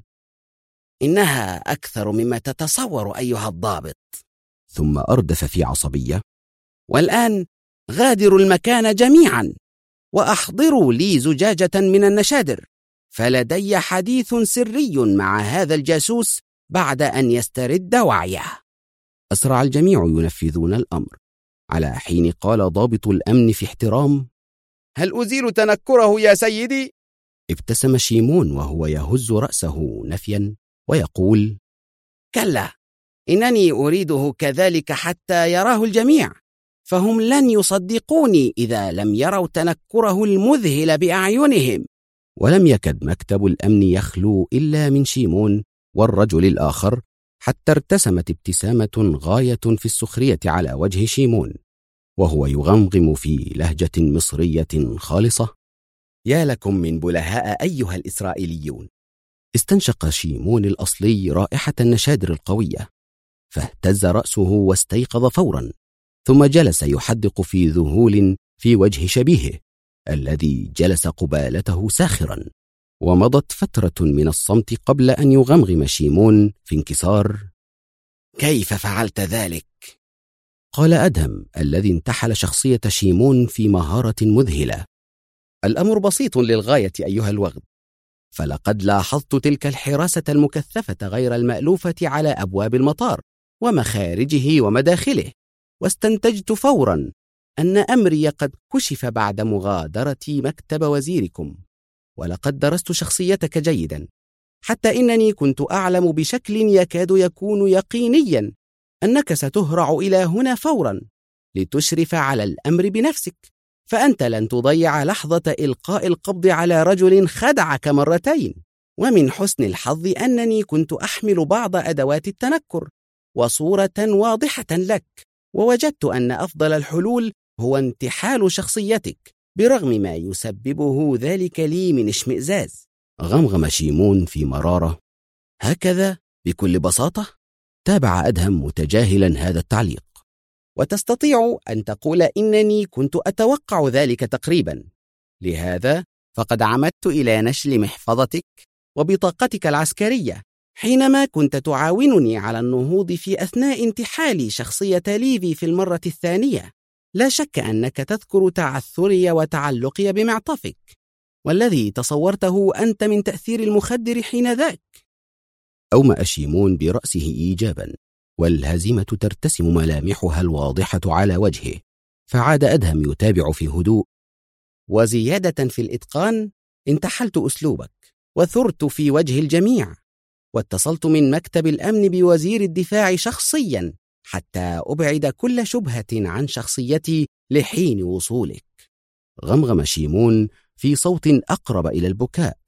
إنها أكثر مما تتصور أيها الضابط. ثم أردف في عصبية: والآن غادروا المكان جميعا وأحضروا لي زجاجة من النشادر، فلدي حديث سري مع هذا الجاسوس بعد أن يسترد وعيه. أسرع الجميع ينفذون الأمر، على حين قال ضابط الأمن في احترام: هل أزيل تنكره يا سيدي؟ ابتسم شيمون وهو يهز رأسه نفيا ويقول: كلا، إنني أريده كذلك حتى يراه الجميع، فهم لن يصدقوني إذا لم يروا تنكره المذهل بأعينهم. ولم يكد مكتب الأمن يخلو إلا من شيمون والرجل الآخر، حتى ارتسمت ابتسامة غاية في السخرية على وجه شيمون وهو يغمغم في لهجة مصرية خالصة: يا لكم من بلهاء أيها الإسرائيليون. استنشق شيمون الأصلي رائحة النشادر القوية، فاهتز رأسه واستيقظ فورا، ثم جلس يحدق في ذهول في وجه شبيهه الذي جلس قبالته ساخرا. ومضت فترة من الصمت قبل أن يغمغم شيمون في انكسار: كيف فعلت ذلك؟ قال أدهم الذي انتحل شخصية شيمون في مهارة مذهلة: الأمر بسيط للغاية أيها الوغد، فلقد لاحظت تلك الحراسة المكثفة غير المألوفة على أبواب المطار ومخارجه ومداخله، واستنتجت فورا أن أمري قد كشف بعد مغادرة مكتب وزيركم. ولقد درست شخصيتك جيدا، حتى إنني كنت أعلم بشكل يكاد يكون يقينيا أنك ستهرع إلى هنا فورا لتشرف على الأمر بنفسك، فأنت لن تضيع لحظة إلقاء القبض على رجل خدعك مرتين. ومن حسن الحظ أنني كنت أحمل بعض أدوات التنكر وصورة واضحة لك، ووجدت أن أفضل الحلول هو انتحال شخصيتك برغم ما يسببه ذلك لي من اشمئزاز. غمغم شيمون في مرارة: هكذا بكل بساطة؟ تابع أدهم متجاهلا هذا التعليق: وتستطيع أن تقول إنني كنت أتوقع ذلك تقريبا، لهذا فقد عمدت إلى نشل محفظتك وبطاقتك العسكرية حينما كنت تعاونني على النهوض في أثناء انتحال شخصية ليفي في المرة الثانية. لا شك أنك تذكر تعثري وتعلقي بمعطفك، والذي تصورته أنت من تأثير المخدر حينذاك. أومأ شيمون برأسه إيجابا، والهزيمة ترتسم ملامحها الواضحة على وجهه، فعاد أدهم يتابع في هدوء: وزيادة في الإتقان، انتحلت أسلوبك وثرت في وجه الجميع، واتصلت من مكتب الأمن بوزير الدفاع شخصيا حتى أبعد كل شبهة عن شخصيتي لحين وصولك. غمغم شيمون في صوت أقرب إلى البكاء: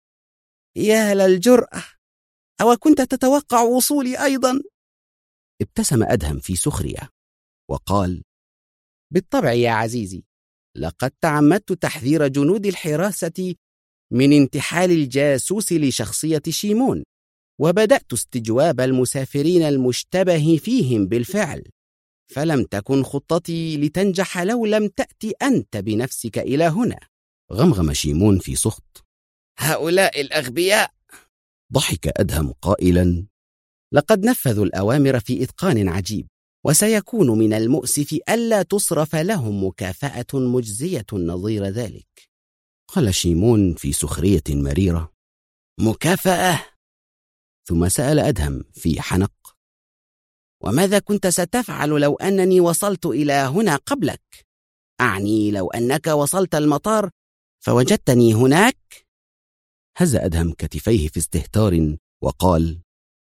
يا للجرأة، أو كنت تتوقع وصولي أيضا؟ ابتسم أدهم في سخرية وقال: بالطبع يا عزيزي، لقد تعمدت تحذير جنود الحراسة من انتحال الجاسوس لشخصية شيمون، وبدأت استجواب المسافرين المشتبه فيهم بالفعل، فلم تكن خطتي لتنجح لو لم تأتي أنت بنفسك إلى هنا. غمغم شيمون في سخط: هؤلاء الأغبياء. ضحك أدهم قائلا: لقد نفذوا الأوامر في إتقان عجيب، وسيكون من المؤسف ألا تصرف لهم مكافأة مجزية نظير ذلك. قال شيمون في سخرية مريرة: مكافأة؟ ثم سأل أدهم في حنق: وماذا كنت ستفعل لو أنني وصلت إلى هنا قبلك؟ أعني لو أنك وصلت المطار فوجدتني هناك؟ هز أدهم كتفيه في استهتار وقال: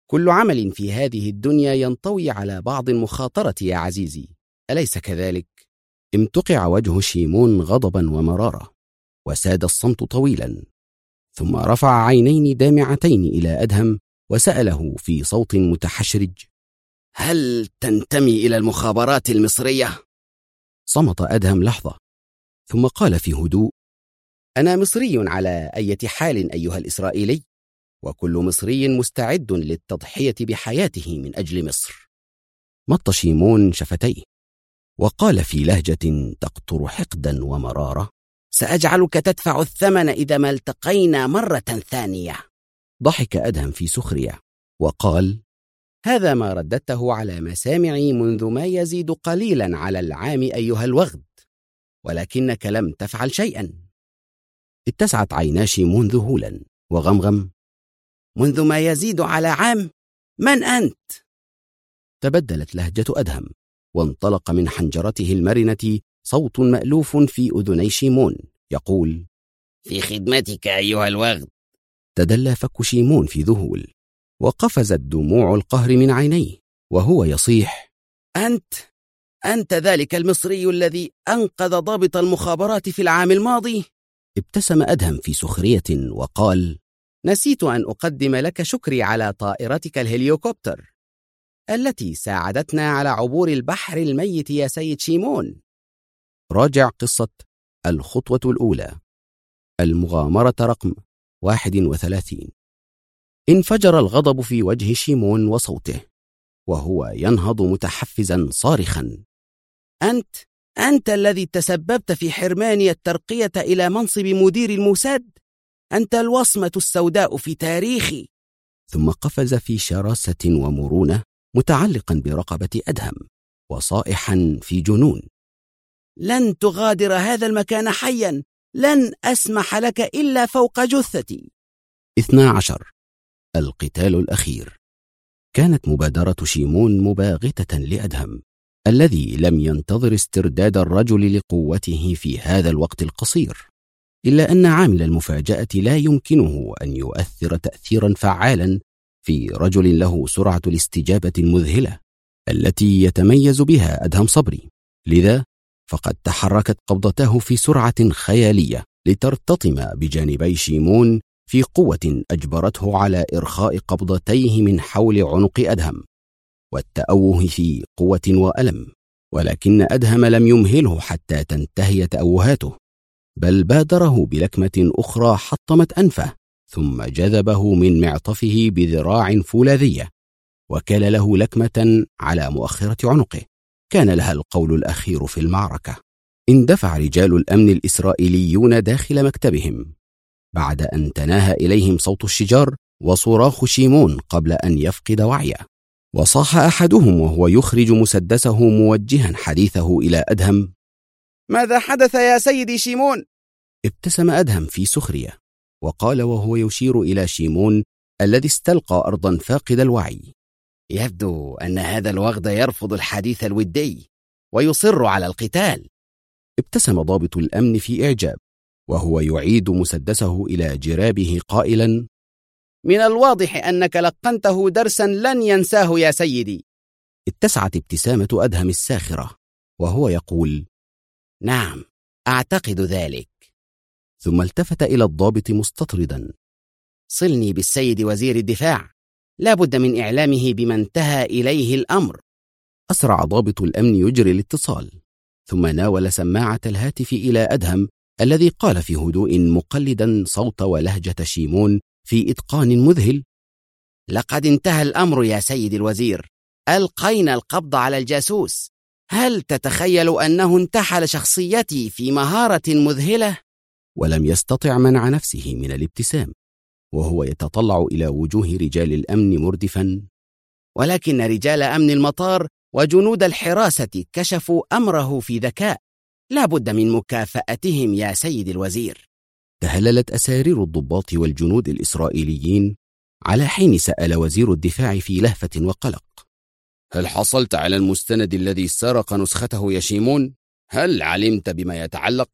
كل عمل في هذه الدنيا ينطوي على بعض المخاطرة يا عزيزي، أليس كذلك؟ امتقع وجه شيمون غضبا ومرارة، وساد الصمت طويلا، ثم رفع عينين دامعتين إلى أدهم وسأله في صوت متحشرج: هل تنتمي إلى المخابرات المصرية؟ صمت أدهم لحظة، ثم قال في هدوء: أنا مصري على أي حال أيها الإسرائيلي، وكل مصري مستعد للتضحية بحياته من أجل مصر. مط شيمون شفتيه وقال في لهجة تقطر حقدا ومرارة: سأجعلك تدفع الثمن إذا ما التقينا مرة ثانية. ضحك أدهم في سخرية وقال: هذا ما رددته على مسامعي منذ ما يزيد قليلا على العام أيها الوغد، ولكنك لم تفعل شيئا. اتسعت عينا شيمون ذهولا وغمغم: منذ ما يزيد على عام؟ من أنت؟ تبدلت لهجة أدهم، وانطلق من حنجرته المرنة صوت مألوف في أذني شيمون يقول: في خدمتك أيها الوغد. تدلى فك شيمون في ذهول، وقفزت دموع القهر من عينيه وهو يصيح: أنت ذلك المصري الذي أنقذ ضابط المخابرات في العام الماضي؟ ابتسم أدهم في سخرية وقال: نسيت أن أقدم لك شكري على طائرتك الهليوكوبتر التي ساعدتنا على عبور البحر الميت يا سيد شيمون. راجع قصة الخطوة الأولى، المغامرة رقم 31. انفجر الغضب في وجه شيمون وصوته وهو ينهض متحفزا صارخا: أنت الذي تسببت في حرماني الترقية إلى منصب مدير الموساد؟ أنت الوصمة السوداء في تاريخي. ثم قفز في شراسة ومرونة متعلقا برقبة أدهم وصائحا في جنون: لن تغادر هذا المكان حيا، لن أسمح لك إلا فوق جثتي. 12. القتال الأخير. كانت مبادرة شيمون مباغتة لأدهم الذي لم ينتظر استرداد الرجل لقوته في هذا الوقت القصير، إلا أن عامل المفاجأة لا يمكنه أن يؤثر تأثيرا فعالا في رجل له سرعة الاستجابة المذهلة التي يتميز بها أدهم صبري. لذا فقد تحركت قبضته في سرعة خيالية لترتطم بجانبي شيمون في قوة أجبرته على إرخاء قبضتيه من حول عنق أدهم والتأوه في قوة وألم، ولكن أدهم لم يمهله حتى تنتهي تأوهاته، بل بادره بلكمة أخرى حطمت أنفه، ثم جذبه من معطفه بذراع فولاذية وكل له لكمة على مؤخرة عنقه كان لها القول الأخير في المعركة. اندفع رجال الأمن الإسرائيليون داخل مكتبهم بعد أن تناهى إليهم صوت الشجار وصراخ شيمون قبل أن يفقد وعيه، وصاح أحدهم وهو يخرج مسدسه موجها حديثه إلى أدهم: ماذا حدث يا سيدي شيمون؟ ابتسم أدهم في سخرية وقال وهو يشير إلى شيمون الذي استلقى أرضا فاقد الوعي: يبدو أن هذا الوغد يرفض الحديث الودي ويصر على القتال. ابتسم ضابط الأمن في إعجاب وهو يعيد مسدسه إلى جرابه قائلا: من الواضح أنك لقنته درسا لن ينساه يا سيدي. اتسعت ابتسامة أدهم الساخرة وهو يقول: نعم، أعتقد ذلك. ثم التفت إلى الضابط مستطردا: صلني بالسيد وزير الدفاع، لا بد من إعلامه بما انتهى إليه الأمر. أسرع ضابط الأمن يجري الاتصال، ثم ناول سماعة الهاتف إلى أدهم الذي قال في هدوء مقلدا صوت ولهجة شيمون في إتقان مذهل: لقد انتهى الأمر يا سيد الوزير، ألقينا القبض على الجاسوس. هل تتخيل أنه انتحل شخصيتي في مهارة مذهلة؟ ولم يستطع منع نفسه من الابتسام وهو يتطلع إلى وجوه رجال الأمن مردفا: ولكن رجال أمن المطار وجنود الحراسة كشفوا أمره في ذكاء، لا بد من مكافأتهم يا سيد الوزير. تهللت أسارير الضباط والجنود الإسرائيليين على حين سأل وزير الدفاع في لهفة وقلق: هل حصلت على المستند الذي سرق نسخته يا شيمون؟ هل علمت بما يتعلق؟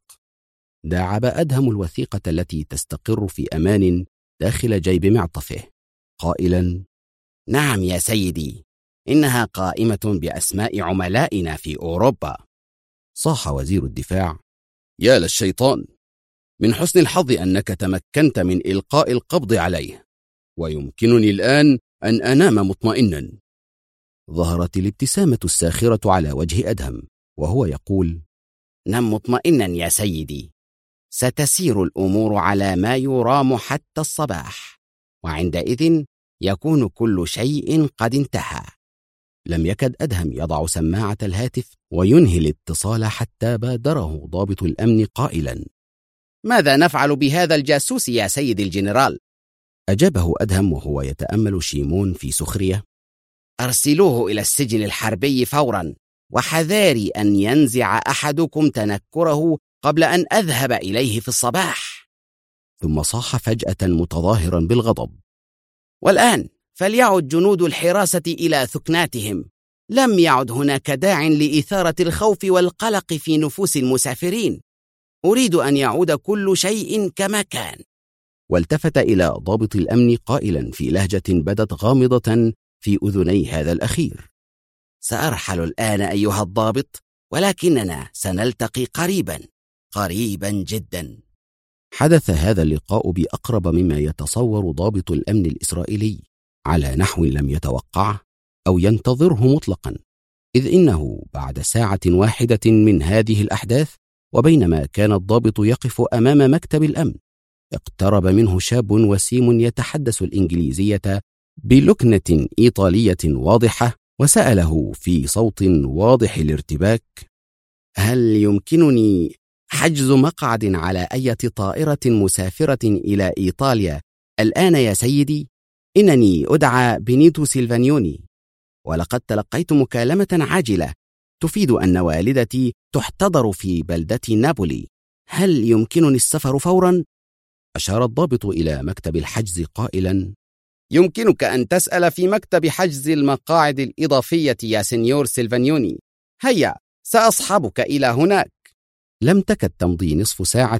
داعب أدهم الوثيقة التي تستقر في أمان داخل جيب معطفه قائلا: نعم يا سيدي، إنها قائمة بأسماء عملائنا في أوروبا. صاح وزير الدفاع: يا للشيطان، من حسن الحظ أنك تمكنت من إلقاء القبض عليه، ويمكنني الآن أن أنام مطمئنا. ظهرت الابتسامة الساخرة على وجه أدهم وهو يقول: نم مطمئنا يا سيدي، ستسير الأمور على ما يرام حتى الصباح، وعندئذ يكون كل شيء قد انتهى. لم يكد أدهم يضع سماعة الهاتف وينهي الاتصال حتى بادره ضابط الأمن قائلا: ماذا نفعل بهذا الجاسوس يا سيد الجنرال؟ أجابه أدهم وهو يتأمل شيمون في سخرية: أرسلوه إلى السجن الحربي فورا، وحذاري أن ينزع أحدكم تنكره قبل أن أذهب إليه في الصباح. ثم صاح فجأة متظاهرا بالغضب: والآن فليعد جنود الحراسة إلى ثكناتهم، لم يعد هناك داع لإثارة الخوف والقلق في نفوس المسافرين، أريد أن يعود كل شيء كما كان. والتفت إلى ضابط الأمن قائلا في لهجة بدت غامضة في أذني هذا الأخير: سأرحل الآن أيها الضابط، ولكننا سنلتقي قريبا جدا. حدث هذا اللقاء بأقرب مما يتصور ضابط الأمن الإسرائيلي، على نحو لم يتوقعه أو ينتظره مطلقا، إذ إنه بعد ساعة واحدة من هذه الأحداث، وبينما كان الضابط يقف أمام مكتب الأمن، اقترب منه شاب وسيم يتحدث الإنجليزية بلكنة إيطالية واضحة، وسأله في صوت واضح الارتباك: هل يمكنني حجز مقعد على أي طائرة مسافرة إلى إيطاليا الآن يا سيدي؟ إنني أدعى بينيتو سيلفانيوني، ولقد تلقيت مكالمة عاجلة تفيد أن والدتي تحتضر في بلدة نابولي، هل يمكنني السفر فورا؟ أشار الضابط إلى مكتب الحجز قائلا: يمكنك أن تسأل في مكتب حجز المقاعد الإضافية يا سينيور سيلفانيوني، هيا سأصحبك إلى هناك. لم تكد تمضي نصف ساعة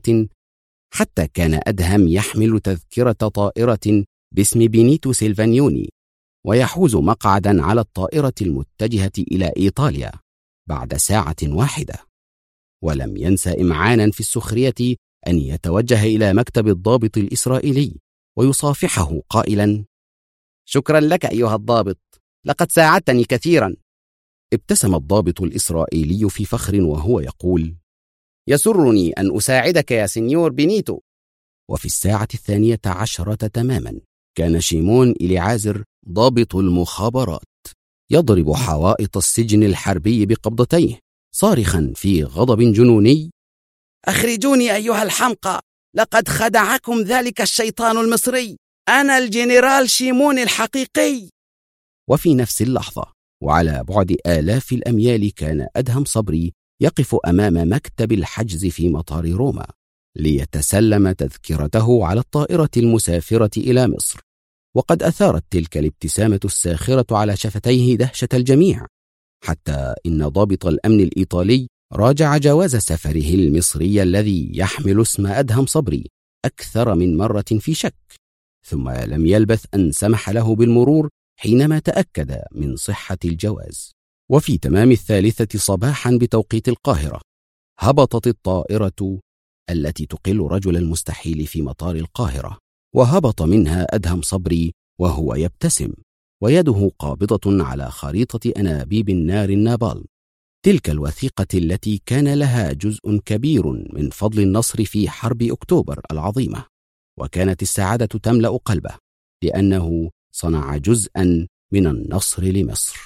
حتى كان أدهم يحمل تذكرة طائرة باسم بينيتو سيلفانيوني، ويحوز مقعدا على الطائرة المتجهة إلى إيطاليا بعد ساعة واحدة. ولم ينسى إمعانا في السخرية أن يتوجه إلى مكتب الضابط الإسرائيلي ويصافحه قائلا: شكرا لك أيها الضابط، لقد ساعدتني كثيرا. ابتسم الضابط الإسرائيلي في فخر وهو يقول: يسرني أن أساعدك يا سينيور بينيتو. وفي الساعة 12 تماما كان شيمون إليعازر ضابط المخابرات يضرب حوائط السجن الحربي بقبضتيه، صارخا في غضب جنوني: أخرجوني أيها الحمقى، لقد خدعكم ذلك الشيطان المصري، أنا الجنرال شيمون الحقيقي. وفي نفس اللحظة وعلى بعد آلاف الأميال كان أدهم صبري يقف أمام مكتب الحجز في مطار روما ليتسلم تذكرته على الطائرة المسافرة إلى مصر. وقد أثارت تلك الابتسامة الساخرة على شفتيه دهشة الجميع، حتى إن ضابط الأمن الإيطالي راجع جواز سفره المصري الذي يحمل اسم أدهم صبري أكثر من مرة في شك، ثم لم يلبث أن سمح له بالمرور حينما تأكد من صحة الجواز. وفي تمام 3 صباحا بتوقيت القاهرة هبطت الطائرة التي تقل رجل المستحيل في مطار القاهرة، وهبط منها أدهم صبري وهو يبتسم ويده قابضة على خريطة أنابيب النار النابالم، تلك الوثيقة التي كان لها جزء كبير من فضل النصر في حرب أكتوبر العظيمة، وكانت السعادة تملأ قلبه لأنه صنع جزءا من النصر لمصر.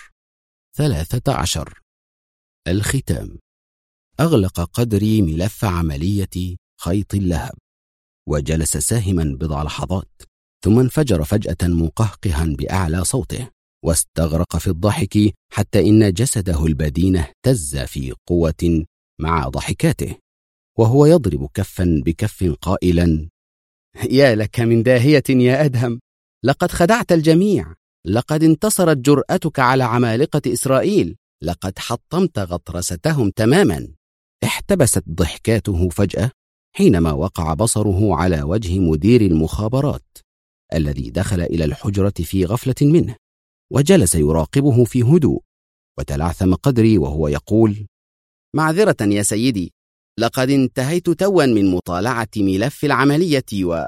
13. الختام. أغلق قدري ملف عملية خيط اللهب، وجلس ساهما بضع لحظات، ثم انفجر فجأة مقهقها بأعلى صوته، واستغرق في الضحك حتى إن جسده البدين اهتز في قوة مع ضحكاته، وهو يضرب كفا بكف قائلا: يا لك من داهية يا أدهم، لقد خدعت الجميع، لقد انتصرت جرأتك على عمالقة إسرائيل، لقد حطمت غطرستهم تماما. احتبست ضحكاته فجأة حينما وقع بصره على وجه مدير المخابرات الذي دخل إلى الحجرة في غفلة منه، وجلس يراقبه في هدوء، وتلعثم قدري وهو يقول: معذرة يا سيدي، لقد انتهيت توا من مطالعة ملف العملية.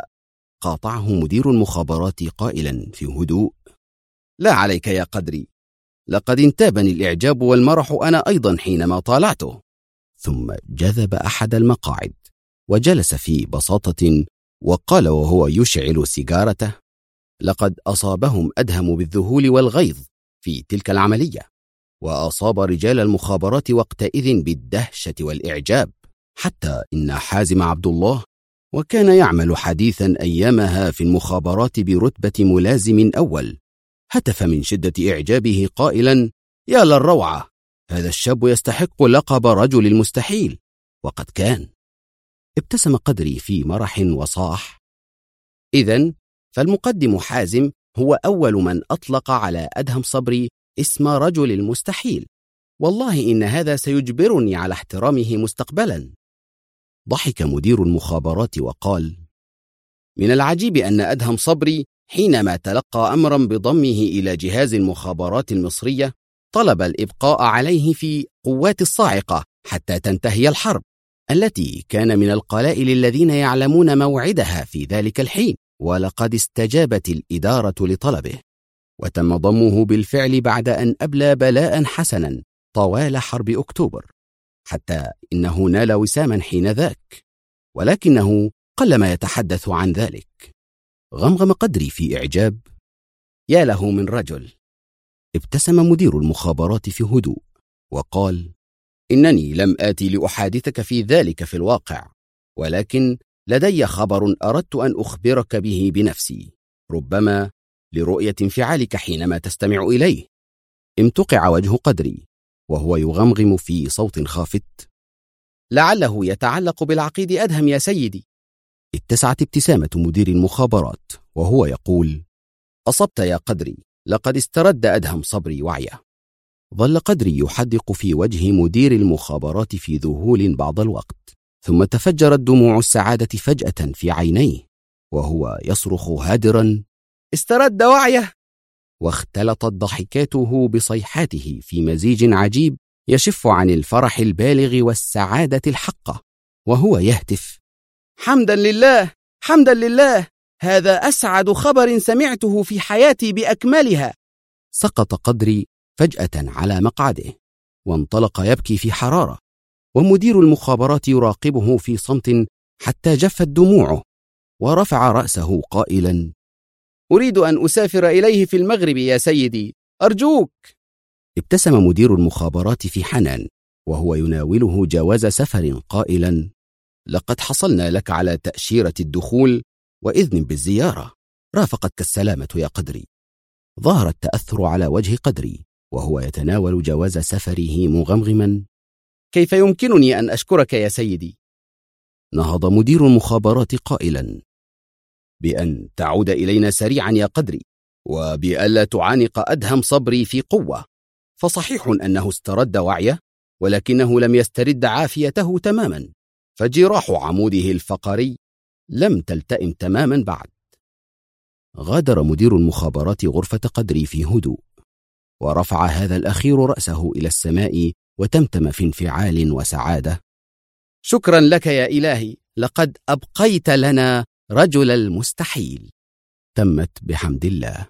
قاطعه مدير المخابرات قائلا في هدوء: لا عليك يا قدري، لقد انتابني الإعجاب والمرح أنا أيضا حينما طالعته. ثم جذب أحد المقاعد وجلس في بساطة وقال وهو يشعل سيجارته: لقد أصابهم أدهم بالذهول والغيظ في تلك العملية، وأصاب رجال المخابرات وقتئذ بالدهشة والإعجاب، حتى إن حازم عبد الله، وكان يعمل حديثا أيامها في المخابرات برتبة ملازم أول، هتف من شدة إعجابه قائلا: يا للروعة، هذا الشاب يستحق لقب رجل المستحيل. وقد كان. ابتسم قدري في مرح وصاح: إذن فالمقدم حازم هو أول من أطلق على أدهم صبري اسم رجل المستحيل، والله إن هذا سيجبرني على احترامه مستقبلا. ضحك مدير المخابرات وقال: من العجيب أن أدهم صبري حينما تلقى أمرا بضمه إلى جهاز المخابرات المصرية طلب الإبقاء عليه في قوات الصاعقة حتى تنتهي الحرب، التي كان من القلائل الذين يعلمون موعدها في ذلك الحين. ولقد استجابت الإدارة لطلبه، وتم ضمه بالفعل بعد أن أبلى بلاء حسنا طوال حرب أكتوبر، حتى إنه نال وساما حينذاك، ولكنه قلما يتحدث عن ذلك. غمغم قدري في إعجاب: يا له من رجل. ابتسم مدير المخابرات في هدوء وقال: إنني لم آتي لأحادثك في ذلك في الواقع، ولكن لدي خبر أردت أن أخبرك به بنفسي، ربما لرؤية انفعالك حينما تستمع إليه. امتقع وجه قدري وهو يغمغم في صوت خافت: لعله يتعلق بالعقيد أدهم يا سيدي. اتسعت ابتسامة مدير المخابرات وهو يقول: أصبت يا قدري، لقد استرد أدهم صبري وعيه. ظل قدري يحدق في وجه مدير المخابرات في ذهول بعض الوقت، ثم تفجرت دموع السعادة فجأة في عينيه وهو يصرخ هادرا: استرد وعيه! واختلطت ضحكاته بصيحاته في مزيج عجيب يشف عن الفرح البالغ والسعادة الحقة، وهو يهتف: حمدا لله، حمدا لله، هذا أسعد خبر سمعته في حياتي بأكملها. سقط قدري فجأة على مقعده وانطلق يبكي في حرارة، ومدير المخابرات يراقبه في صمت حتى جفت دموعه، ورفع رأسه قائلا: أريد أن أسافر إليه في المغرب يا سيدي، أرجوك. ابتسم مدير المخابرات في حنان وهو يناوله جواز سفر قائلا: لقد حصلنا لك على تأشيرة الدخول وإذن بالزيارة، رافقتك السلامة يا قدري. ظهر التأثر على وجه قدري وهو يتناول جواز سفره مغمغما: كيف يمكنني أن أشكرك يا سيدي؟ نهض مدير المخابرات قائلا: بأن تعود إلينا سريعا يا قدري، وبألا تعانق أدهم صبري في قوة، فصحيح أنه استرد وعيه، ولكنه لم يسترد عافيته تماما، فجراح عموده الفقري لم تلتئم تماما بعد. غادر مدير المخابرات غرفة قدري في هدوء، ورفع هذا الأخير رأسه إلى السماء وتمتم في انفعال وسعادة: شكرا لك يا إلهي، لقد أبقيت لنا رجل المستحيل. تمت بحمد الله.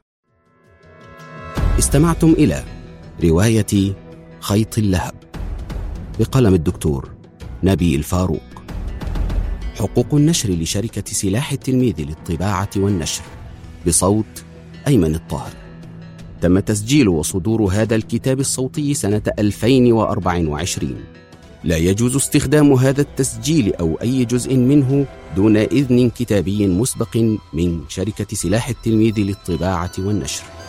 استمعتم إلى رواية خيط اللهب بقلم الدكتور نبيل فاروق. حقوق النشر لشركة سلاح التلميذ للطباعة والنشر، بصوت أيمن الطاهر. تم تسجيل وصدور هذا الكتاب الصوتي سنة 2024. لا يجوز استخدام هذا التسجيل أو أي جزء منه دون إذن كتابي مسبق من شركة سلاح التلميذ للطباعة والنشر.